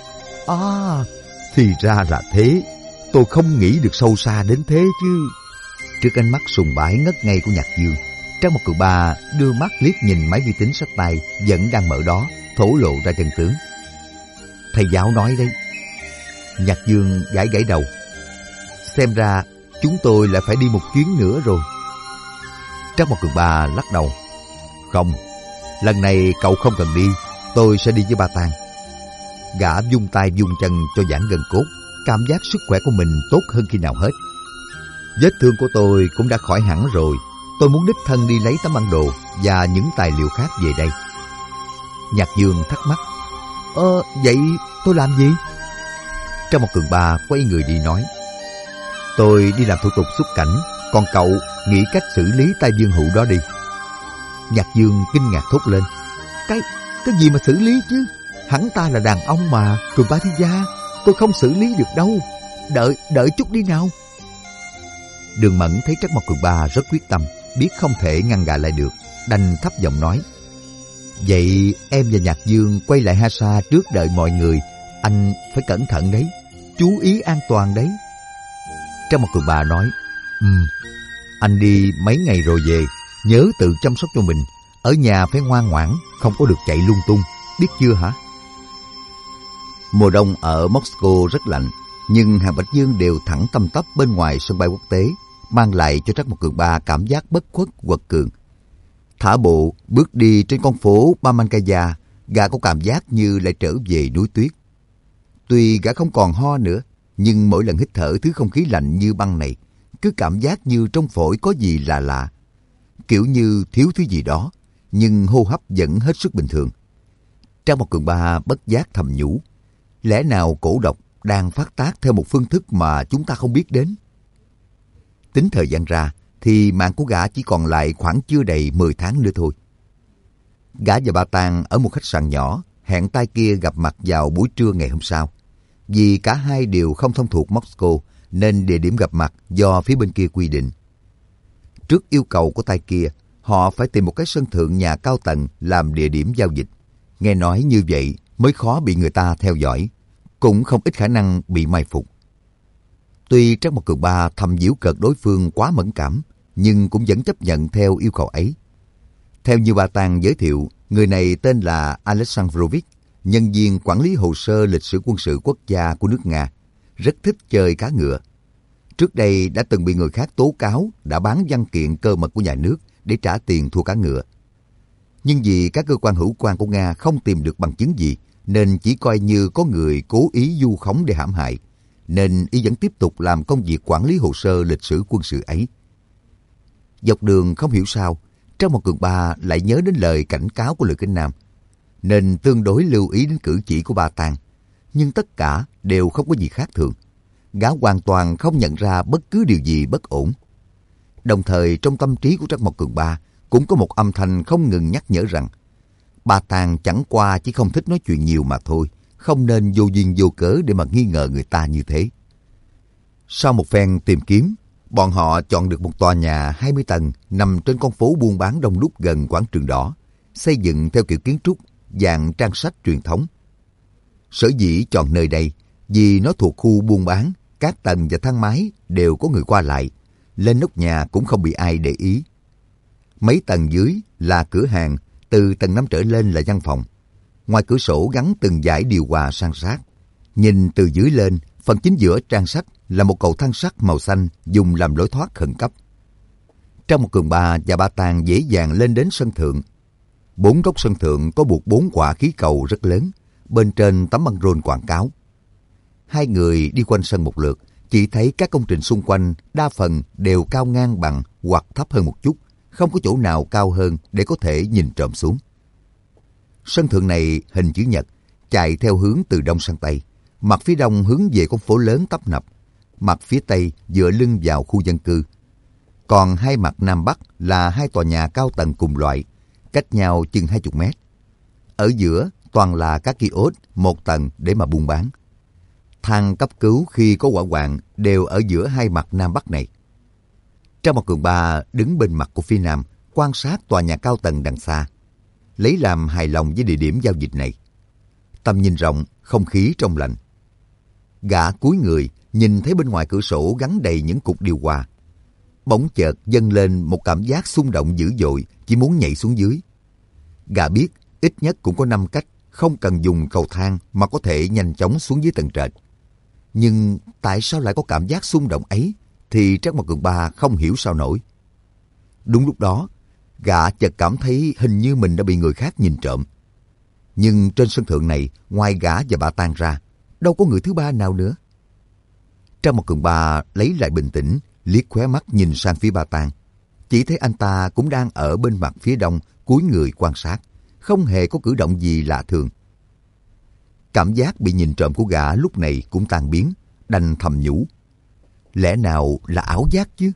À, thì ra là thế. Tôi không nghĩ được sâu xa đến thế chứ. Trước ánh mắt sùng bái ngất ngây của Nhạc Dương, Trác Mộc Cường Ba đưa mắt liếc nhìn máy vi tính sách tay vẫn đang mở đó, thổ lộ ra chân tướng. Thầy giáo nói đấy. Nhạc Dương gãi gãi đầu. Xem ra chúng tôi lại phải đi một chuyến nữa rồi. Trác Mộc Cường Ba lắc đầu. Không, lần này cậu không cần đi, tôi sẽ đi với Ba Tàng. Gã vung tay vung chân cho giãn gân cốt, cảm giác sức khỏe của mình tốt hơn khi nào hết. Vết thương của tôi cũng đã khỏi hẳn rồi. Tôi muốn đích thân đi lấy tấm bản đồ và những tài liệu khác về đây. Nhạc Dương thắc mắc. Ờ, vậy tôi làm gì? Trác Mộc Cường Ba quay người đi nói. Tôi đi làm thủ tục xuất cảnh, còn cậu nghĩ cách xử lý tai Dương Hụ đó đi. Nhạc Dương kinh ngạc thốt lên. Cái, cái gì mà xử lý chứ? Hắn ta là đàn ông mà, Cường Ba thiếu gia. Tôi không xử lý được đâu. Đợi, đợi chút đi nào. Đường Mẫn thấy Trác Mộc Cường Ba rất quyết tâm, biết không thể ngăn gà lại được, đành thấp giọng nói. Vậy em và Nhạc Dương quay lại Hasa trước đợi mọi người. Anh phải cẩn thận đấy, chú ý an toàn đấy. Trác Mộc Cường Ba nói. Ừm, anh đi mấy ngày rồi về, nhớ tự chăm sóc cho mình. Ở nhà phải ngoan ngoãn, không có được chạy lung tung, biết chưa hả? Mùa đông ở Moscow rất lạnh, nhưng hàng Bạch Dương đều thẳng tăm tắp bên ngoài sân bay quốc tế, mang lại cho Trác Mộc Cường Ba cảm giác bất khuất quật cường. Thả bộ bước đi trên con phố Bamankaya, gã có cảm giác như lại trở về núi tuyết. Tuy gã không còn ho nữa, nhưng mỗi lần hít thở thứ không khí lạnh như băng này, cứ cảm giác như trong phổi có gì lạ lạ, kiểu như thiếu thứ gì đó, nhưng hô hấp vẫn hết sức bình thường. Trác Mộc Cường Ba bất giác thầm nhủ, lẽ nào cổ độc đang phát tác theo một phương thức mà chúng ta không biết đến? Tính thời gian ra, thì mạng của gã chỉ còn lại khoảng chưa đầy mười tháng nữa thôi. Gã và Ba Tàng ở một khách sạn nhỏ, hẹn tay kia gặp mặt vào buổi trưa ngày hôm sau. Vì cả hai đều không thông thuộc Moscow, nên địa điểm gặp mặt do phía bên kia quy định. Trước yêu cầu của tay kia, họ phải tìm một cái sân thượng nhà cao tầng làm địa điểm giao dịch. Nghe nói như vậy mới khó bị người ta theo dõi, cũng không ít khả năng bị mai phục. Tuy Trác Mộc Cường Ba thầm giễu cợt đối phương quá mẫn cảm, nhưng cũng vẫn chấp nhận theo yêu cầu ấy. Theo như Ba Tàng giới thiệu, người này tên là Alexandrovich, nhân viên quản lý hồ sơ lịch sử quân sự quốc gia của nước Nga, rất thích chơi cá ngựa. Trước đây đã từng bị người khác tố cáo đã bán văn kiện cơ mật của nhà nước để trả tiền thua cá ngựa. Nhưng vì các cơ quan hữu quan của Nga không tìm được bằng chứng gì, nên chỉ coi như có người cố ý vu khống để hãm hại, nên y vẫn tiếp tục làm công việc quản lý hồ sơ lịch sử quân sự ấy. Dọc đường không hiểu sao, Trác Mộc Cường Ba lại nhớ đến lời cảnh cáo của Lữ Kính Nam, nên tương đối lưu ý đến cử chỉ của Ba Tàng. Nhưng tất cả đều không có gì khác thường. Gã hoàn toàn không nhận ra bất cứ điều gì bất ổn. Đồng thời trong tâm trí của Trác Mộc Cường Ba cũng có một âm thanh không ngừng nhắc nhở rằng Ba Tàng chẳng qua chỉ không thích nói chuyện nhiều mà thôi, không nên vô duyên vô cớ để mà nghi ngờ người ta như thế. Sau một phen tìm kiếm, bọn họ chọn được một tòa nhà hai mươi tầng nằm trên con phố buôn bán đông đúc gần quảng trường đỏ, xây dựng theo kiểu kiến trúc dạng trang sách truyền thống. Sở dĩ chọn nơi đây vì nó thuộc khu buôn bán, các tầng và thang máy đều có người qua lại, lên nóc nhà cũng không bị ai để ý. Mấy tầng dưới là cửa hàng, từ tầng năm trở lên là văn phòng. Ngoài cửa sổ gắn từng dải điều hòa san sát. Nhìn từ dưới lên, phần chính giữa trang sách là một cầu thang sắt màu xanh dùng làm lối thoát khẩn cấp. Trác Mộc Cường Ba và Ba Tàng dễ dàng lên đến sân thượng. Bốn góc sân thượng có buộc bốn quả khí cầu rất lớn, bên trên tấm băng rôn quảng cáo. Hai người đi quanh sân một lượt, chỉ thấy các công trình xung quanh đa phần đều cao ngang bằng hoặc thấp hơn một chút, không có chỗ nào cao hơn để có thể nhìn trộm xuống. Sân thượng này hình chữ nhật, chạy theo hướng từ đông sang tây. Mặt phía đông hướng về con phố lớn tấp nập, mặt phía tây dựa lưng vào khu dân cư. Còn hai mặt nam bắc là hai tòa nhà cao tầng cùng loại, cách nhau chừng hai mươi mét. Ở giữa toàn là các kiosk một tầng để mà buôn bán. Thang cấp cứu khi có hỏa hoạn đều ở giữa hai mặt nam bắc này. Trác Mộc Cường Ba đứng bên mặt của phía nam, quan sát tòa nhà cao tầng đằng xa, lấy làm hài lòng với địa điểm giao dịch này. Tầm nhìn rộng, không khí trong lành. Gã cúi người nhìn thấy bên ngoài cửa sổ gắn đầy những cục điều hòa. Bỗng chợt dâng lên một cảm giác xung động dữ dội, chỉ muốn nhảy xuống dưới. Gã biết ít nhất cũng có năm cách, không cần dùng cầu thang mà có thể nhanh chóng xuống dưới tầng trệt. Nhưng tại sao lại có cảm giác xung động ấy thì Trác Mộc Cường Ba không hiểu sao nổi. Đúng lúc đó, gã chợt cảm thấy hình như mình đã bị người khác nhìn trộm. Nhưng trên sân thượng này, ngoài gã và Ba Tàng ra, đâu có người thứ ba nào nữa. Trác Mộc Cường Ba lấy lại bình tĩnh, liếc khóe mắt nhìn sang phía Ba Tàng. Chỉ thấy anh ta cũng đang ở bên mặt phía đông, cúi người quan sát, không hề có cử động gì lạ thường. Cảm giác bị nhìn trộm của gã lúc này cũng tan biến, đành thầm nhủ. Lẽ nào là ảo giác chứ?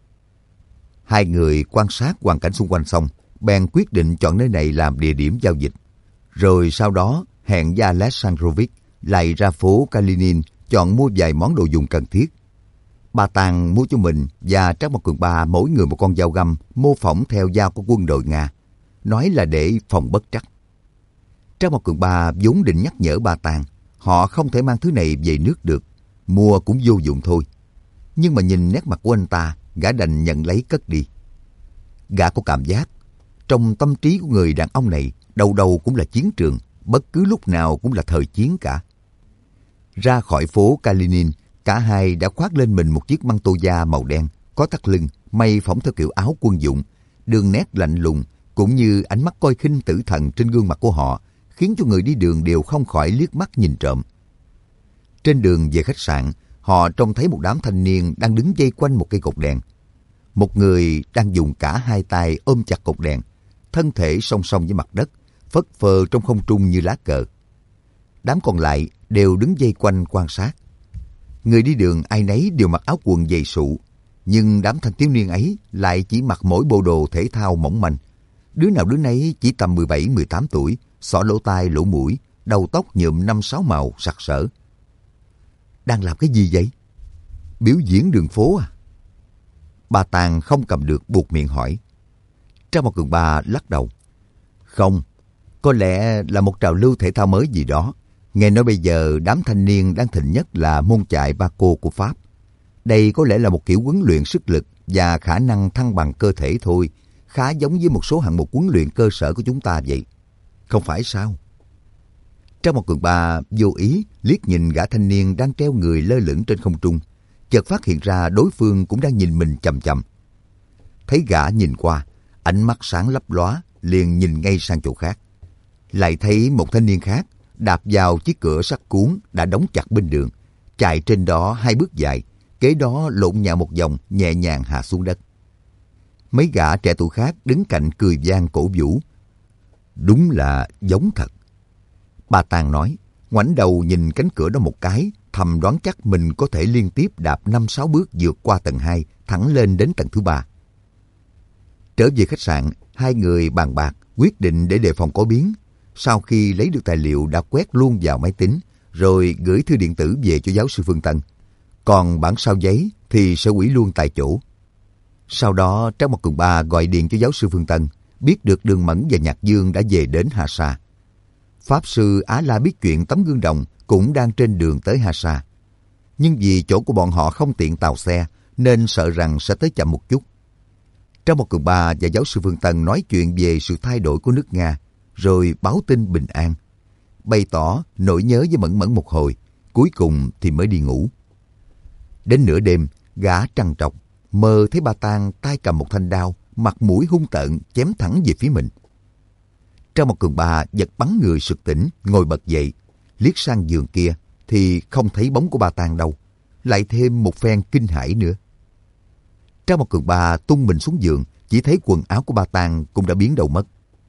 Hai người quan sát hoàn cảnh xung quanh xong, bèn quyết định chọn nơi này làm địa điểm giao dịch. Rồi sau đó hẹn với Alexandrovich lại ra phố Kalinin chọn mua vài món đồ dùng cần thiết. Ba Tàng mua cho mình và Trác Mộc Cường Ba mỗi người một con dao găm mô phỏng theo dao của quân đội Nga, nói là để phòng bất trắc. Trác Mộc Cường Ba vốn định nhắc nhở Ba Tàng họ không thể mang thứ này về nước được, mua cũng vô dụng thôi. Nhưng mà nhìn nét mặt của anh ta, gã đành nhận lấy cất đi. Gã có cảm giác trong tâm trí của người đàn ông này đầu đầu cũng là chiến trường, bất cứ lúc nào cũng là thời chiến cả. Ra khỏi phố Kalinin, cả hai đã khoác lên mình một chiếc măng tô da màu đen, có thắt lưng, may phỏng theo kiểu áo quân dụng. Đường nét lạnh lùng cũng như ánh mắt coi khinh tử thần trên gương mặt của họ khiến cho người đi đường đều không khỏi liếc mắt nhìn trộm. Trên đường về khách sạn, họ trông thấy một đám thanh niên đang đứng vây quanh một cây cột đèn. Một người đang dùng cả hai tay ôm chặt cột đèn, thân thể song song với mặt đất, phất phơ trong không trung như lá cờ. Đám còn lại đều đứng vây quanh quan sát. Người đi đường ai nấy đều mặc áo quần dày sụ, Nhưng đám thanh thiếu niên ấy lại chỉ mặc mỗi bộ đồ thể thao mỏng manh. Đứa nào đứa nấy chỉ tầm mười bảy mười tám tuổi, xỏ lỗ tai lỗ mũi, đầu tóc nhuộm năm sáu màu sặc sỡ. Đang làm cái gì vậy? Biểu diễn đường phố à? Ba Tàng không cầm được buột miệng hỏi. Trang một Cường Ba lắc đầu. Không, có lẽ là một trào lưu thể thao mới gì đó. Nghe nói bây giờ đám thanh niên đang thịnh nhất là môn chạy ba cô của Pháp. Đây có lẽ là một kiểu huấn luyện sức lực và khả năng thăng bằng cơ thể thôi, khá giống với một số hạng mục huấn luyện cơ sở của chúng ta vậy. Không phải sao? Trang một Cường Ba vô ý liếc nhìn gã thanh niên đang treo người lơ lửng trên không trung, chợt phát hiện ra đối phương cũng đang nhìn mình chằm chằm. Thấy gã nhìn qua, ánh mắt sáng lấp lóa, liền nhìn ngay sang chỗ khác. Lại thấy một thanh niên khác đạp vào chiếc cửa sắt cuốn đã đóng chặt bên đường, chạy trên đó hai bước dài, kế đó lộn nhào một vòng nhẹ nhàng hạ xuống đất. Mấy gã trẻ tuổi khác đứng cạnh cười vang cổ vũ. Đúng là giống thật. Ba Tàng nói, ngoảnh đầu nhìn cánh cửa đó một cái, thầm đoán chắc mình có thể liên tiếp đạp năm sáu bước vượt qua tầng hai, thẳng lên đến tầng thứ ba. Trở về khách sạn, hai người bàn bạc quyết định để đề phòng có biến. Sau khi lấy được tài liệu đã quét luôn vào máy tính, rồi gửi thư điện tử về cho giáo sư Phương Tân. Còn bản sao giấy thì sẽ hủy luôn tại chỗ. Sau đó Trang Một Cường Ba gọi điện cho giáo sư Phương Tân, biết được Đường Mẫn và Nhạc Dương đã về đến Hà Sa. Pháp sư Á La biết chuyện tấm gương đồng cũng đang trên đường tới Hà Sa. Nhưng vì chỗ của bọn họ không tiện tàu xe nên sợ rằng sẽ tới chậm một chút. Trang Một Cường Ba và giáo sư Phương Tân nói chuyện về sự thay đổi của nước Nga, rồi báo tin bình an, bày tỏ nỗi nhớ với Mẫn Mẫn một hồi, cuối cùng thì mới đi ngủ. Đến nửa đêm, gã trằn trọc mơ thấy Ba Tàng tay cầm một thanh đao, mặt mũi hung tợn chém thẳng về phía mình. Trang Một Cường Ba giật bắn người sực tỉnh, ngồi bật dậy, liếc sang giường kia thì không thấy bóng của Ba Tàng đâu, lại thêm một phen kinh hãi nữa. Trang Một Cường Ba tung mình xuống giường, chỉ thấy quần áo của Ba Tàng cũng đã biến đâu mất.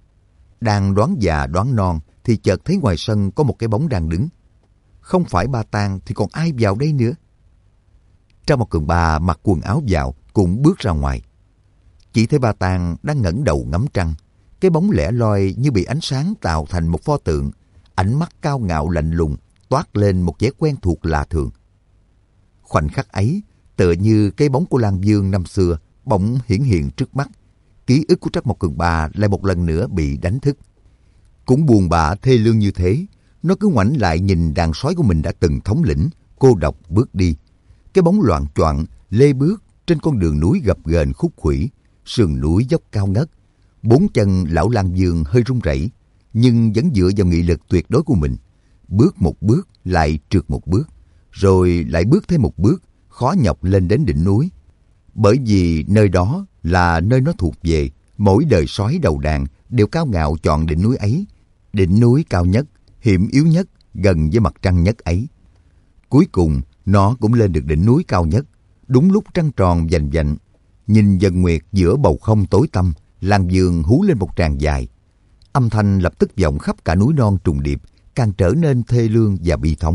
Đang đoán già đoán non thì chợt thấy ngoài sân có một cái bóng đang đứng. Không phải Ba Tàng thì còn ai vào đây nữa? Trang Một Cường Ba mặc quần áo vào cũng bước ra ngoài. Chỉ thấy Ba Tàng đang ngẩng đầu ngắm trăng. Cái bóng lẻ loi như bị ánh sáng tạo thành một pho tượng. Ánh mắt cao ngạo lạnh lùng toát lên một vẻ quen thuộc lạ thường. Khoảnh khắc ấy, tựa như cái bóng của Lan Vương năm xưa bỗng hiển hiện trước mắt. Ký ức của Trắc Một Cường Ba lại một lần nữa bị đánh thức. Cũng buồn bã thê lương như thế, nó cứ ngoảnh lại nhìn đàn sói của mình đã từng thống lĩnh, cô độc bước đi. Cái bóng loạng choạng lê bước trên con đường núi gập ghềnh khúc khuỷu, sườn núi dốc cao ngất. Bốn chân lão Lan Vương hơi run rẩy, nhưng vẫn dựa vào nghị lực tuyệt đối của mình. Bước một bước lại trượt một bước, rồi lại bước thêm một bước, khó nhọc lên đến đỉnh núi. Bởi vì nơi đó là nơi nó thuộc về, mỗi đời sói đầu đàn đều cao ngạo chọn đỉnh núi ấy. Đỉnh núi cao nhất, hiểm yếu nhất, gần với mặt trăng nhất ấy. Cuối cùng, nó cũng lên được đỉnh núi cao nhất, đúng lúc trăng tròn vành vạnh. Nhìn dần nguyệt giữa bầu không tối tăm, Lan Vương hú lên một tràng dài. Âm thanh lập tức vọng khắp cả núi non trùng điệp, càng trở nên thê lương và bi thống.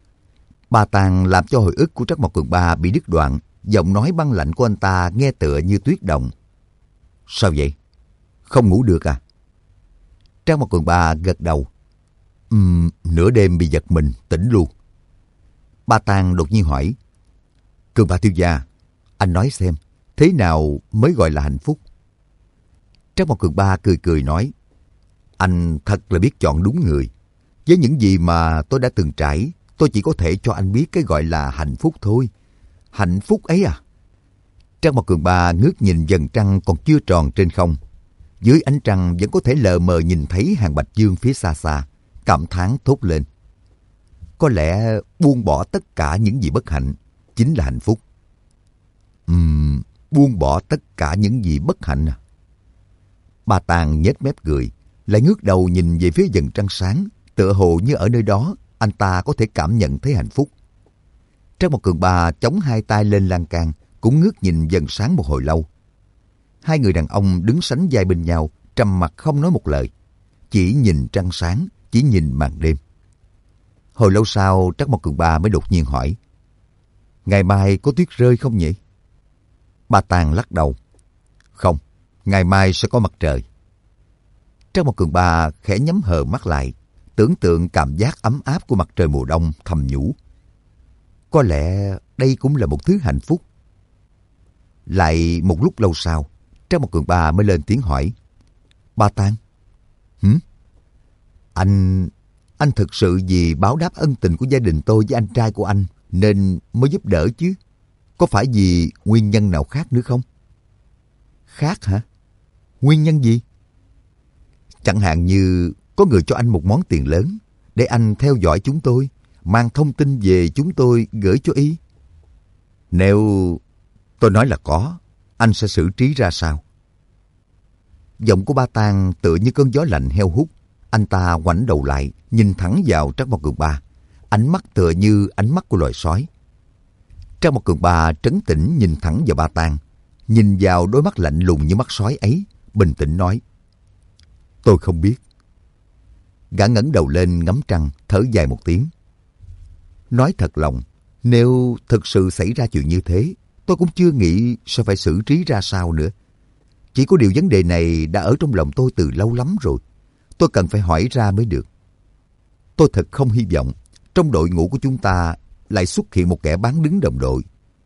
Ba Tàng làm cho hồi ức của Trắc Một Cường Ba bị đứt đoạn, giọng nói băng lạnh của anh ta nghe tựa như tuyết động. Sao vậy? Không ngủ được à? Trắc Một Cường Ba gật đầu. Ừm, nửa đêm bị giật mình, tỉnh luôn. Ba Tàng đột nhiên hỏi. Cường Ba thiếu gia, anh nói xem, thế nào mới gọi là hạnh phúc? Trắc Một Cường Ba cười cười nói. Anh thật là biết chọn đúng người. Với những gì mà tôi đã từng trải, tôi chỉ có thể cho anh biết cái gọi là hạnh phúc thôi. Hạnh phúc ấy à? Trắc Một Cường Ba ngước nhìn dần trăng còn chưa tròn trên không. Dưới ánh trăng vẫn có thể lờ mờ nhìn thấy hàng bạch dương phía xa xa, cảm thán thốt lên. Có lẽ buông bỏ tất cả những gì bất hạnh chính là hạnh phúc. Ừm, buông bỏ tất cả những gì bất hạnh à? Ba Tàng nhếch mép cười, lại ngước đầu nhìn về phía dần trăng sáng, tựa hồ như ở nơi đó anh ta có thể cảm nhận thấy hạnh phúc. Trắc Một Cường Ba chống hai tay lên lan can, cũng ngước nhìn dần sáng một hồi lâu. Hai người đàn ông đứng sánh vai bên nhau, trầm mặc không nói một lời, chỉ nhìn trăng sáng, chỉ nhìn màn đêm. Hồi lâu sau, Trắc Một Cường Ba mới đột nhiên hỏi. Ngày mai có tuyết rơi không nhỉ? Ba Tàng lắc đầu. Không, ngày mai sẽ có mặt trời. Trác Mộc Cường Ba khẽ nhắm hờ mắt lại, tưởng tượng cảm giác ấm áp của mặt trời mùa đông, thầm nhủ. Có lẽ đây cũng là một thứ hạnh phúc. Lại một lúc lâu sau, Trác Mộc Cường Ba mới lên tiếng hỏi. Ba Tàng, hử? Anh... Anh thực sự vì báo đáp ân tình của gia đình tôi với anh trai của anh nên mới giúp đỡ chứ? Có phải vì nguyên nhân nào khác nữa không? Khác hả? Nguyên nhân gì? Chẳng hạn như có người cho anh một món tiền lớn để anh theo dõi chúng tôi, mang thông tin về chúng tôi gửi cho y. Nếu tôi nói là có, anh sẽ xử trí ra sao? Giọng của Ba Tàng tựa như cơn gió lạnh heo hút. Anh ta ngoảnh đầu lại, nhìn thẳng vào Trác Mộc Cường Ba, ánh mắt tựa như ánh mắt của loài sói. Trác Mộc Cường Ba trấn tĩnh nhìn thẳng vào Ba Tàng, nhìn vào đôi mắt lạnh lùng như mắt sói ấy, bình tĩnh nói. Tôi không biết. Gã ngẩng đầu lên ngắm trăng, thở dài một tiếng. Nói thật lòng, nếu thực sự xảy ra chuyện như thế, tôi cũng chưa nghĩ sẽ phải xử trí ra sao nữa. Chỉ có điều vấn đề này đã ở trong lòng tôi từ lâu lắm rồi. Tôi cần phải hỏi ra mới được. Tôi thật không hy vọng trong đội ngũ của chúng ta lại xuất hiện một kẻ bán đứng đồng đội.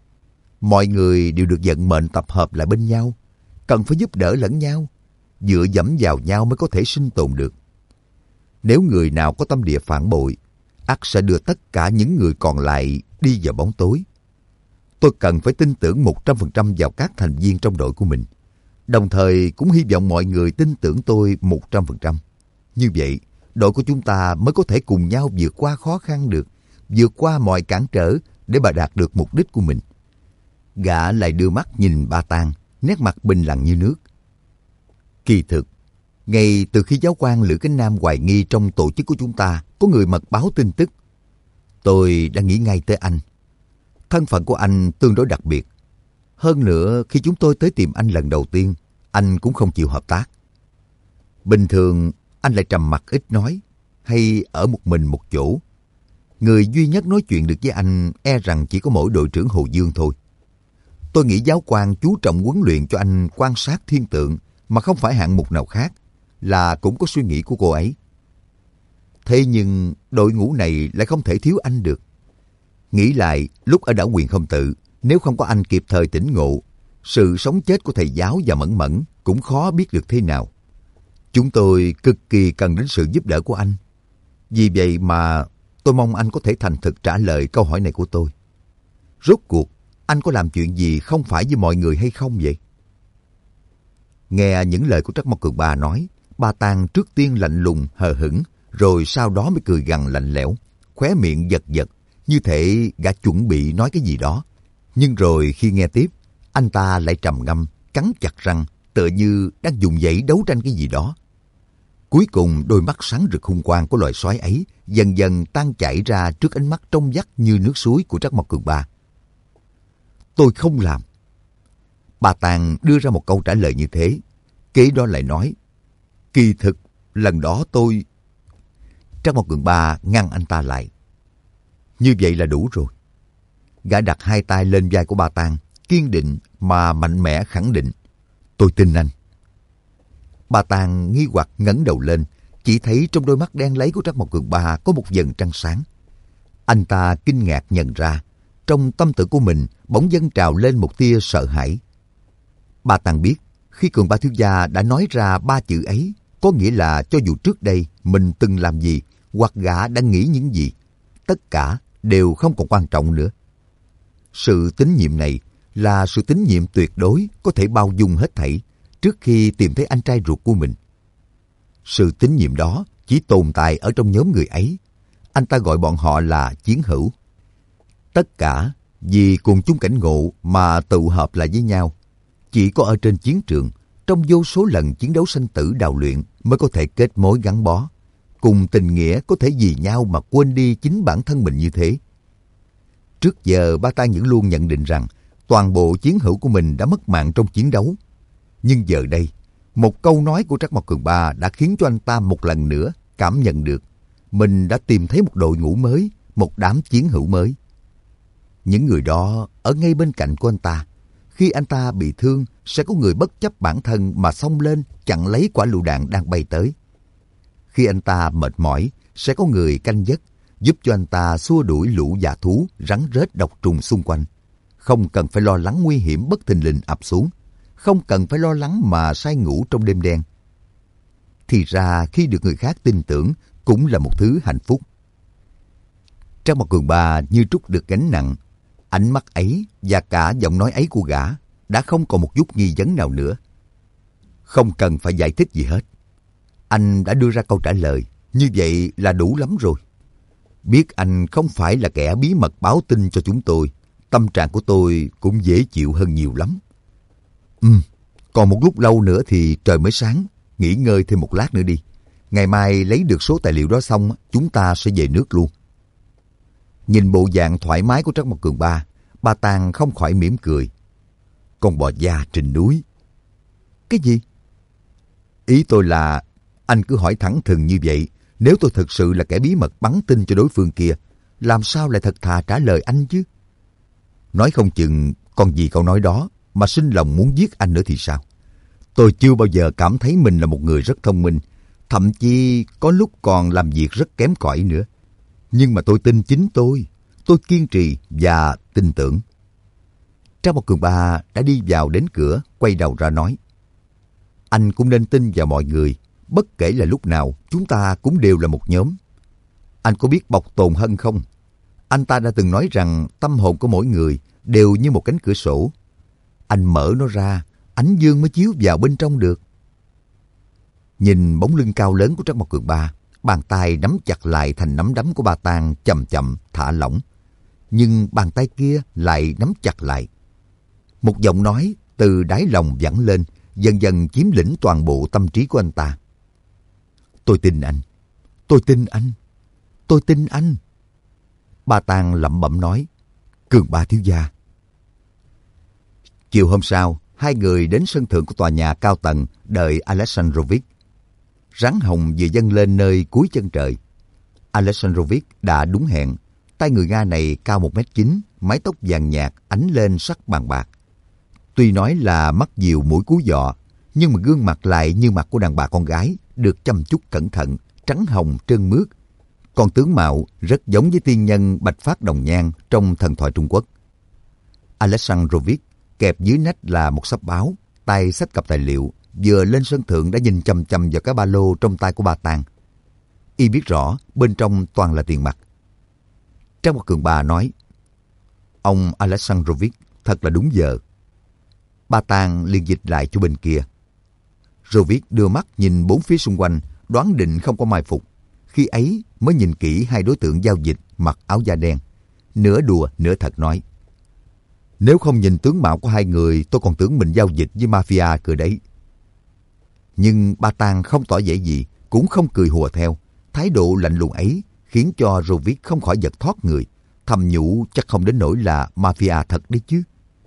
Mọi người đều được vận mệnh tập hợp lại bên nhau, cần phải giúp đỡ lẫn nhau, dựa dẫm vào nhau mới có thể sinh tồn được. Nếu người nào có tâm địa phản bội, ắt sẽ đưa tất cả những người còn lại đi vào bóng tối. Tôi cần phải tin tưởng một trăm phần trăm vào các thành viên trong đội của mình, đồng thời cũng hy vọng mọi người tin tưởng tôi một trăm phần trăm. Như vậy, đội của chúng ta mới có thể cùng nhau vượt qua khó khăn được, vượt qua mọi cản trở để bà đạt được mục đích của mình. Gã lại đưa mắt nhìn Ba Tàng, nét mặt bình lặng như nước. Kỳ thực, ngay từ khi giáo quan Lữ Cánh Nam hoài nghi trong tổ chức của chúng ta có người mật báo tin tức, tôi đã nghĩ ngay tới anh. Thân phận của anh tương đối đặc biệt. Hơn nữa, khi chúng tôi tới tìm anh lần đầu tiên, anh cũng không chịu hợp tác. Bình thường, anh lại trầm mặc ít nói, hay ở một mình một chỗ. Người duy nhất nói chuyện được với anh e rằng chỉ có mỗi đội trưởng Hồ Dương thôi. Tôi nghĩ giáo quan chú trọng huấn luyện cho anh quan sát thiên tượng mà không phải hạng mục nào khác, là cũng có suy nghĩ của cô ấy. Thế nhưng đội ngũ này lại không thể thiếu anh được. Nghĩ lại, lúc ở đảo Quyền Không Tự, nếu không có anh kịp thời tỉnh ngộ, sự sống chết của thầy giáo và Mẫn Mẫn cũng khó biết được thế nào. Chúng tôi cực kỳ cần đến sự giúp đỡ của anh. Vì vậy mà tôi mong anh có thể thành thực trả lời câu hỏi này của tôi. Rốt cuộc, anh có làm chuyện gì không phải với mọi người hay không vậy? Nghe những lời của Trác Mộc Cường Ba nói, Ba Tàng trước tiên lạnh lùng, hờ hững, rồi sau đó mới cười gằn lạnh lẽo, khóe miệng giật giật, như thể gã chuẩn bị nói cái gì đó. Nhưng rồi khi nghe tiếp, anh ta lại trầm ngâm, cắn chặt răng, tựa như đang dùng dãy đấu tranh cái gì đó. Cuối cùng đôi mắt sáng rực hung quang của loài sói ấy dần dần tan chảy ra trước ánh mắt trong vắt như nước suối của Trác Mộc Cường Ba. Tôi không làm. Ba Tàng đưa ra một câu trả lời như thế, kế đó lại nói, kỳ thực lần đó tôi... Trác Mộc Cường Ba ngăn anh ta lại. Như vậy là đủ rồi. Gã đặt hai tay lên vai của Ba Tàng, kiên định mà mạnh mẽ khẳng định, tôi tin anh. Ba Tàng nghi hoặc ngẩng đầu lên, chỉ thấy trong đôi mắt đen láy của Trác Mộc Cường Ba có một vầng trăng sáng. Anh ta kinh ngạc nhận ra, trong tâm tử của mình bỗng dâng trào lên một tia sợ hãi. Ba Tàng biết, khi Cường Ba thiếu gia đã nói ra ba chữ ấy, có nghĩa là cho dù trước đây mình từng làm gì, hoặc gã đang nghĩ những gì, tất cả đều không còn quan trọng nữa. Sự tín nhiệm này là sự tín nhiệm tuyệt đối có thể bao dung hết thảy trước khi tìm thấy anh trai ruột của mình. Sự tín nhiệm đó chỉ tồn tại ở trong nhóm người ấy. Anh ta gọi bọn họ là chiến hữu. Tất cả vì cùng chung cảnh ngộ mà tụ hợp lại với nhau. Chỉ có ở trên chiến trường, trong vô số lần chiến đấu sinh tử đào luyện mới có thể kết mối gắn bó. Cùng tình nghĩa có thể vì nhau mà quên đi chính bản thân mình như thế. Trước giờ Ba Tàng vẫn luôn nhận định rằng toàn bộ chiến hữu của mình đã mất mạng trong chiến đấu. Nhưng giờ đây, một câu nói của Trác Mộc Cường Ba đã khiến cho anh ta một lần nữa cảm nhận được mình đã tìm thấy một đội ngũ mới, một đám chiến hữu mới. Những người đó ở ngay bên cạnh của anh ta, Khi anh ta bị thương, sẽ có người bất chấp bản thân mà xông lên chặn lấy quả lựu đạn đang bay tới. Khi anh ta mệt mỏi, sẽ có người canh gác, giúp cho anh ta xua đuổi lũ dã thú, rắn rết độc trùng xung quanh. Không cần phải lo lắng nguy hiểm bất thình lình ập xuống. Không cần phải lo lắng mà say ngủ trong đêm đen. Thì ra khi được người khác tin tưởng cũng là một thứ hạnh phúc. Trang Mặt Cường Ba như trút được gánh nặng. Ánh mắt ấy và cả giọng nói ấy của gã đã không còn một chút nghi vấn nào nữa. Không cần phải giải thích gì hết. Anh đã đưa ra câu trả lời, như vậy là đủ lắm rồi. Biết anh không phải là kẻ bí mật báo tin cho chúng tôi, tâm trạng của tôi cũng dễ chịu hơn nhiều lắm. Ừ, còn một lúc lâu nữa thì trời mới sáng, nghỉ ngơi thêm một lát nữa đi. Ngày mai lấy được số tài liệu đó xong, chúng ta sẽ về nước luôn. Nhìn bộ dạng thoải mái của Trắc Mộc Cường Ba, Ba Tàng không khỏi mỉm cười. Con bò già trên núi. Cái gì? Ý tôi là, anh cứ hỏi thẳng thừng như vậy, nếu tôi thực sự là kẻ bí mật bắn tin cho đối phương kia, làm sao lại thật thà trả lời anh chứ? Nói không chừng còn gì câu nói đó mà sinh lòng muốn giết anh nữa thì sao? Tôi chưa bao giờ cảm thấy mình là một người rất thông minh, thậm chí có lúc còn làm việc rất kém cỏi nữa. Nhưng mà tôi tin chính tôi, tôi kiên trì và tin tưởng. Trang Mộc Cường Ba đã đi vào đến cửa, quay đầu ra nói. Anh cũng nên tin vào mọi người, bất kể là lúc nào, chúng ta cũng đều là một nhóm. Anh có biết Bộc Tồn Hân không? Anh ta đã từng nói rằng tâm hồn của mỗi người đều như một cánh cửa sổ. Anh mở nó ra, ánh dương mới chiếu vào bên trong được. Nhìn bóng lưng cao lớn của Trắc Mộc Cường Ba, bàn tay nắm chặt lại thành nắm đấm của Ba Tàng chậm chậm thả lỏng. Nhưng bàn tay kia lại nắm chặt lại. Một giọng nói từ đáy lòng vẳng lên, dần dần chiếm lĩnh toàn bộ tâm trí của anh ta. Tôi tin anh. Tôi tin anh. Tôi tin anh. Ba Tàng lẩm bẩm nói. Cường Ba thiếu gia. Chiều hôm sau, hai người đến sân thượng của tòa nhà cao tầng đợi Alexandrovich. Rắn hồng vừa dâng lên nơi cuối chân trời. Alexandrovich đã đúng hẹn. Tay người Nga này cao một mét chín, mái tóc vàng nhạt ánh lên sắc bàn bạc. Tuy nói là mắt diều mũi cú dọ, nhưng mà gương mặt lại như mặt của đàn bà con gái, được chăm chút cẩn thận, trắng hồng trơn mướt. Còn tướng mạo rất giống với tiên nhân Bạch Phát Đồng Nhan trong thần thoại Trung Quốc. Alexandrovich kẹp dưới nách là một xấp báo, tay xách cặp tài liệu, vừa lên sân thượng đã nhìn chằm chằm vào cái ba lô trong tay của Ba Tàng. Y biết rõ bên trong toàn là tiền mặt. Trang Mộc Cường Ba nói, ông Alexandrovich thật là đúng giờ. Ba Tàng liền dịch lại cho bên kia. Rovich đưa mắt nhìn bốn phía xung quanh, đoán định không có mai phục. Khi ấy mới nhìn kỹ hai đối tượng giao dịch mặc áo da đen. Nửa đùa nửa thật nói, nếu không nhìn tướng mạo của hai người, tôi còn tưởng mình giao dịch với mafia cơ đấy. Nhưng Ba Tàng không tỏ vẻ gì, cũng không cười hùa theo. Thái độ lạnh lùng ấy khiến cho Rovich không khỏi giật thoát người, thầm nhủ chắc không đến nỗi là mafia thật đấy chứ.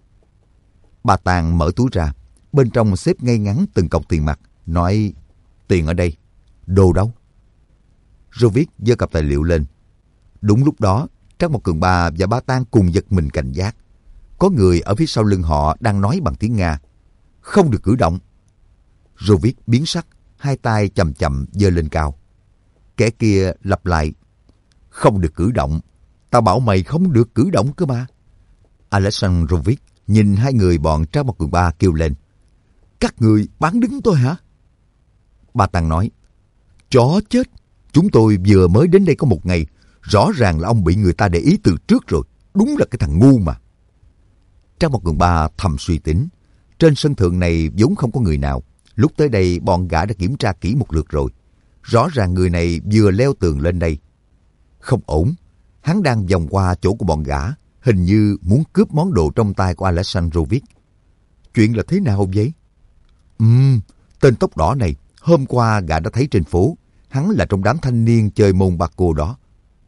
Ba Tàng mở túi ra, bên trong xếp ngay ngắn từng cọc tiền mặt, nói, tiền ở đây, đồ đâu? Rovich giơ cặp tài liệu lên. Đúng lúc đó, Trắc Mộc Cường Ba và Ba Tàng cùng giật mình cảnh giác. Có người ở phía sau lưng họ đang nói bằng tiếng Nga, không được cử động. Rovich biến sắc, hai tay chầm chậm giơ lên cao. Kẻ kia lặp lại, không được cử động, tao bảo mày không được cử động cơ mà. Alexandrovich nhìn hai người bọn Trác Mộc Cường Ba kêu lên, các người bán đứng tôi hả? Ba Tàng nói, chó chết, chúng tôi vừa mới đến đây có một ngày, rõ ràng là ông bị người ta để ý từ trước rồi, đúng là cái thằng ngu mà. Trác Mộc Cường Ba thầm suy tính, trên sân thượng này vốn không có người nào, lúc tới đây bọn gã đã kiểm tra kỹ một lượt rồi. Rõ ràng người này vừa leo tường lên đây. Không ổn, hắn đang vòng qua chỗ của bọn gã, hình như muốn cướp món đồ trong tay của Alexandrovich. Chuyện là thế nào vậy? Ừm, tên tóc đỏ này, hôm qua gã đã thấy trên phố, hắn là trong đám thanh niên chơi môn bạc cô đó.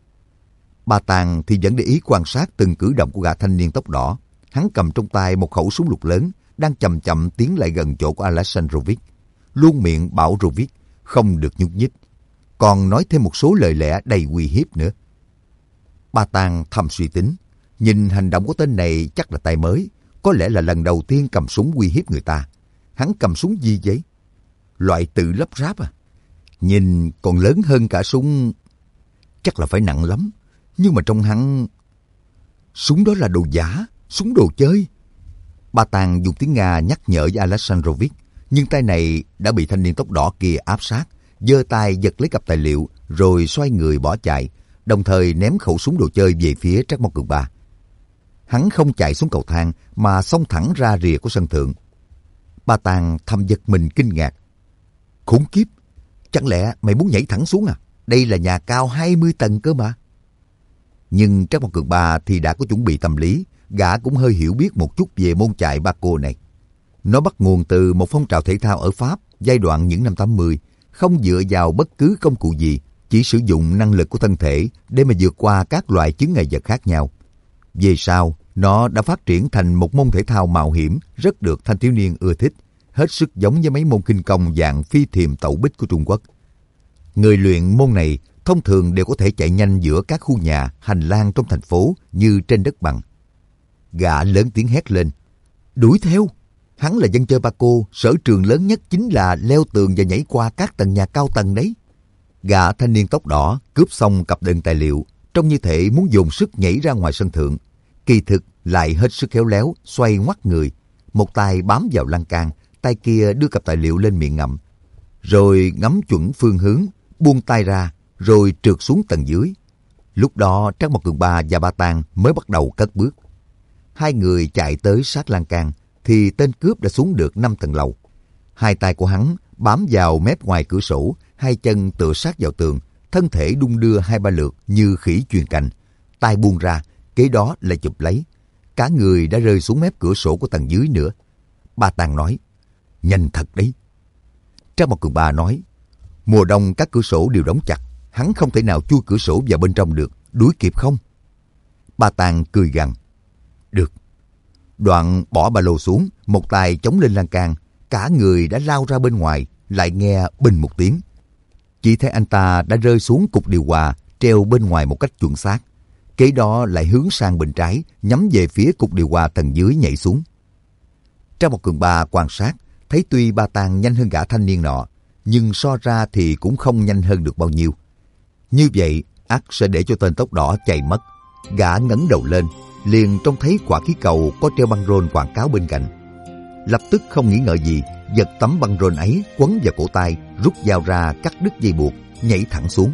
Ba Tàng thì vẫn để ý quan sát từng cử động của gã thanh niên tóc đỏ. Hắn cầm trong tay một khẩu súng lục lớn, đang chậm chậm tiến lại gần chỗ của Alexandrovich. Luôn miệng bảo Rovich không được nhúc nhích, còn nói thêm một số lời lẽ đầy uy hiếp nữa. Ba Tàng thầm suy tính, nhìn hành động của tên này chắc là tay mới, có lẽ là lần đầu tiên cầm súng uy hiếp người ta. Hắn cầm súng gì vậy? Loại tự lắp ráp à? Nhìn còn lớn hơn cả súng. Chắc là phải nặng lắm. Nhưng mà trong hắn... Súng đó là đồ giả, súng đồ chơi. Ba Tàng dùng tiếng Nga nhắc nhở với Alexandrovich, nhưng tay này đã bị thanh niên tóc đỏ kia áp sát, giơ tay giật lấy cặp tài liệu rồi xoay người bỏ chạy, đồng thời ném khẩu súng đồ chơi về phía Trác Mộc Cường Ba. Hắn không chạy xuống cầu thang mà xông thẳng ra rìa của sân thượng. Ba Tàng thầm giật mình kinh ngạc. Khủng khiếp, chẳng lẽ mày muốn nhảy thẳng xuống à? Đây là nhà cao hai mươi tầng cơ mà. Nhưng Trác Mộc Cường Ba thì đã có chuẩn bị tâm lý, gã cũng hơi hiểu biết một chút về môn chạy ba cô này. Nó bắt nguồn từ một phong trào thể thao ở Pháp giai đoạn những năm tám mươi, không dựa vào bất cứ công cụ gì, chỉ sử dụng năng lực của thân thể để mà vượt qua các loại chướng ngại vật khác nhau. Về sau, nó đã phát triển thành một môn thể thao mạo hiểm rất được thanh thiếu niên ưa thích, hết sức giống với mấy môn khinh công dạng phi thiềm tẩu bích của Trung Quốc. Người luyện môn này thông thường đều có thể chạy nhanh giữa các khu nhà, hành lang trong thành phố như trên đất bằng. Gã lớn tiếng hét lên. Đuổi theo! Hắn là dân chơi ba cô, sở trường lớn nhất chính là leo tường và nhảy qua các tầng nhà cao tầng đấy. Gã thanh niên tóc đỏ cướp xong cặp đựng tài liệu, trông như thể muốn dồn sức nhảy ra ngoài sân thượng. Kỳ thực lại hết sức khéo léo, xoay ngoắt người. Một tay bám vào lan can, tay kia đưa cặp tài liệu lên miệng ngậm. Rồi ngắm chuẩn phương hướng, buông tay ra, rồi trượt xuống tầng dưới. Lúc đó Trác Mộc Cường Ba và Ba Tàng mới bắt đầu cất bước. Hai người chạy tới sát lan can, thì tên cướp đã xuống được năm tầng lầu. Hai tay của hắn bám vào mép ngoài cửa sổ, hai chân tựa sát vào tường, thân thể đung đưa hai ba lượt như khỉ chuyền cành. Tay buông ra, kế đó lại chụp lấy. Cả người đã rơi xuống mép cửa sổ của tầng dưới nữa. Ba Tàng nói, nhanh thật đấy. Trác Mộc Cường Ba nói, mùa đông các cửa sổ đều đóng chặt, hắn không thể nào chui cửa sổ vào bên trong được, đuổi kịp không? Ba Tàng cười gằn, được. Đoạn bỏ ba lô xuống, một tay chống lên lan can, cả người đã lao ra bên ngoài, lại nghe bình một tiếng. Chỉ thấy anh ta đã rơi xuống cục điều hòa treo bên ngoài một cách chuẩn xác. Kế đó lại hướng sang bên trái, nhắm về phía cục điều hòa tầng dưới nhảy xuống. Trác Mộc Cường Ba quan sát, thấy tuy Ba Tàng nhanh hơn gã thanh niên nọ, nhưng so ra thì cũng không nhanh hơn được bao nhiêu. Như vậy, ắt sẽ để cho tên tóc đỏ chạy mất. Gã ngẩng đầu lên, liền trông thấy quả khí cầu có treo băng rôn quảng cáo bên cạnh. Lập tức không nghĩ ngợi gì, giật tấm băng rôn ấy quấn vào cổ tay, rút dao ra cắt đứt dây buộc, nhảy thẳng xuống.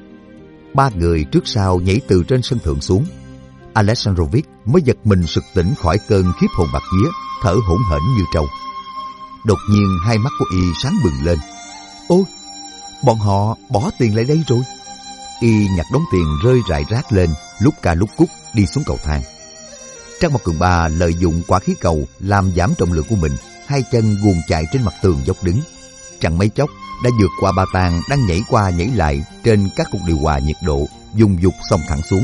Ba người trước sau nhảy từ trên sân thượng xuống. Alexandrovich mới giật mình sực tỉnh khỏi cơn khiếp hồn bạt vía, thở hổn hển như trâu. Đột nhiên hai mắt của y sáng bừng lên. Ôi, bọn họ bỏ tiền lại đây rồi. Y nhặt đống tiền rơi rải rác lên, lúc ca lúc cúc đi xuống cầu thang. Trác Mộc Cường Ba lợi dụng quả khí cầu làm giảm trọng lượng của mình, hai chân guồn chạy trên mặt tường dốc đứng. Chẳng mấy chốc đã vượt qua Ba Tàng đang nhảy qua nhảy lại trên các cục điều hòa nhiệt độ, dùng dục xông thẳng xuống.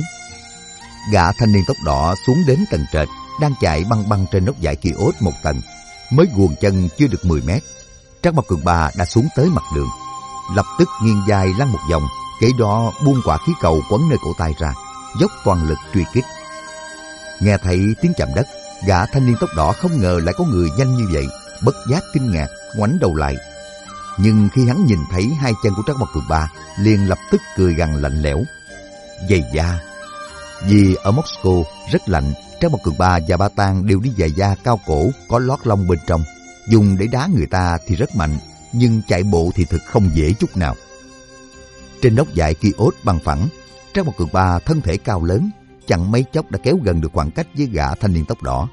Gã thanh niên tóc đỏ xuống đến tầng trệt, đang chạy băng băng trên nóc dải kiosk một tầng, mới guồn chân chưa được mười mét. Trác Mộc Cường Ba đã xuống tới mặt đường, lập tức nghiêng vai lăn một vòng, kế đó buông quả khí cầu quấn nơi cổ tay ra, dốc toàn lực truy kích. Nghe thấy tiếng chạm đất, gã thanh niên tóc đỏ không ngờ lại có người nhanh như vậy, bất giác kinh ngạc, ngoảnh đầu lại. Nhưng khi hắn nhìn thấy hai chân của Trác Mộc Cường Ba, liền lập tức cười gằn lạnh lẽo. Giày da. Vì ở Moscow rất lạnh, Trác Mộc Cường Ba và Ba Tàng đều đi giày da cao cổ có lót lông bên trong. Dùng để đá người ta thì rất mạnh, nhưng chạy bộ thì thực không dễ chút nào. Trên nóc dải kiosk bằng phẳng, Trác Mộc Cường Ba thân thể cao lớn, chẳng mấy chốc đã kéo gần được khoảng cách với gã thanh niên tóc đỏ.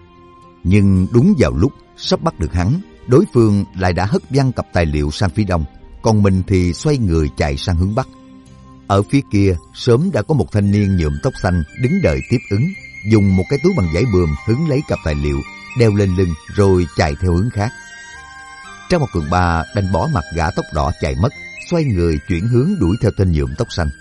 Nhưng đúng vào lúc sắp bắt được hắn, đối phương lại đã hất văng cặp tài liệu sang phía đông, còn mình thì xoay người chạy sang hướng bắc. Ở phía kia sớm đã có một thanh niên nhuộm tóc xanh đứng đợi tiếp ứng, dùng một cái túi bằng vải bườm hứng lấy cặp tài liệu, đeo lên lưng rồi chạy theo hướng khác. Trác Mộc Cường Ba đành bỏ mặc gã tóc đỏ chạy mất, xoay người chuyển hướng đuổi theo tên nhuộm tóc xanh.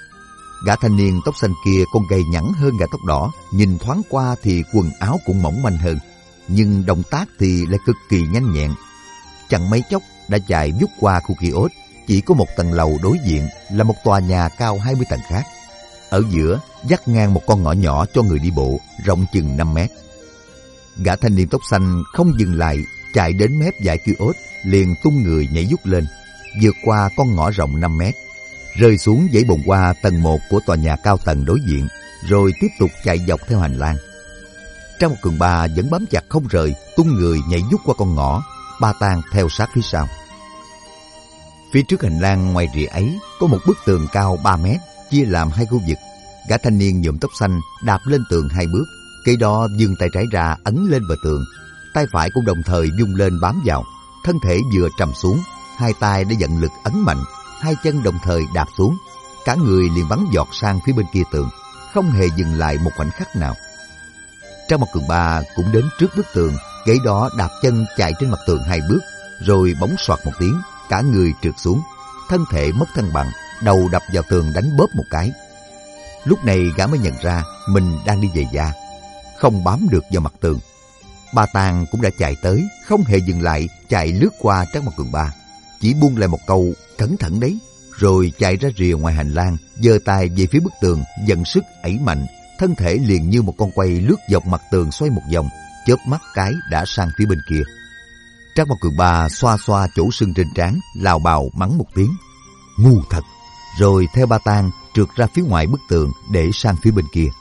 Gã thanh niên tóc xanh kia còn gầy nhẵn hơn gã tóc đỏ, nhìn thoáng qua thì quần áo cũng mỏng manh hơn, nhưng động tác thì lại cực kỳ nhanh nhẹn. Chẳng mấy chốc đã chạy vút qua khu kiosk, chỉ có một tầng lầu đối diện là một tòa nhà cao hai mươi tầng khác. Ở giữa dắt ngang một con ngõ nhỏ cho người đi bộ, rộng chừng năm mét. Gã thanh niên tóc xanh không dừng lại, chạy đến mép dãy kiosk, liền tung người nhảy vút lên, vượt qua con ngõ rộng năm mét, rơi xuống dãy bồn hoa tầng một của tòa nhà cao tầng đối diện, rồi tiếp tục chạy dọc theo hành lang. Trang một Cường Ba vẫn bám chặt không rời, tung người nhảy vút qua con ngõ, Ba Tang theo sát phía sau. Phía trước hành lang ngoài rìa ấy có một bức tường cao ba mét, chia làm hai khu vực. Gã thanh niên nhuộm tóc xanh đạp lên tường hai bước, kế đó giương tay trái ra ấn lên bờ tường, tay phải cũng đồng thời vung lên bám vào, thân thể vừa trầm xuống, hai tay đã vận lực ấn mạnh, hai chân đồng thời đạp xuống, cả người liền bắn giọt sang phía bên kia tường, không hề dừng lại một khoảnh khắc nào. Trang một Cường Ba cũng đến trước bức tường, kế đó đạp chân chạy trên mặt tường hai bước, rồi bỗng soạt một tiếng, cả người trượt xuống, thân thể mất thăng bằng, đầu đập vào tường đánh bóp một cái. Lúc này gã mới nhận ra mình đang đi về gia, không bám được vào mặt tường. Ba Tang cũng đã chạy tới, không hề dừng lại, chạy lướt qua Trang một Cường Ba, chỉ buông lại một câu cẩn thận đấy, rồi chạy ra rìa ngoài hành lang, giơ tay về phía bức tường, dần sức ẩy mạnh, thân thể liền như một con quay lướt dọc mặt tường xoay một vòng, chớp mắt cái đã sang phía bên kia. Trang một Cường Ba xoa xoa chỗ sưng trên trán, lào bào mắng một tiếng ngu thật, rồi theo Ba Tang trượt ra phía ngoài bức tường để sang phía bên kia.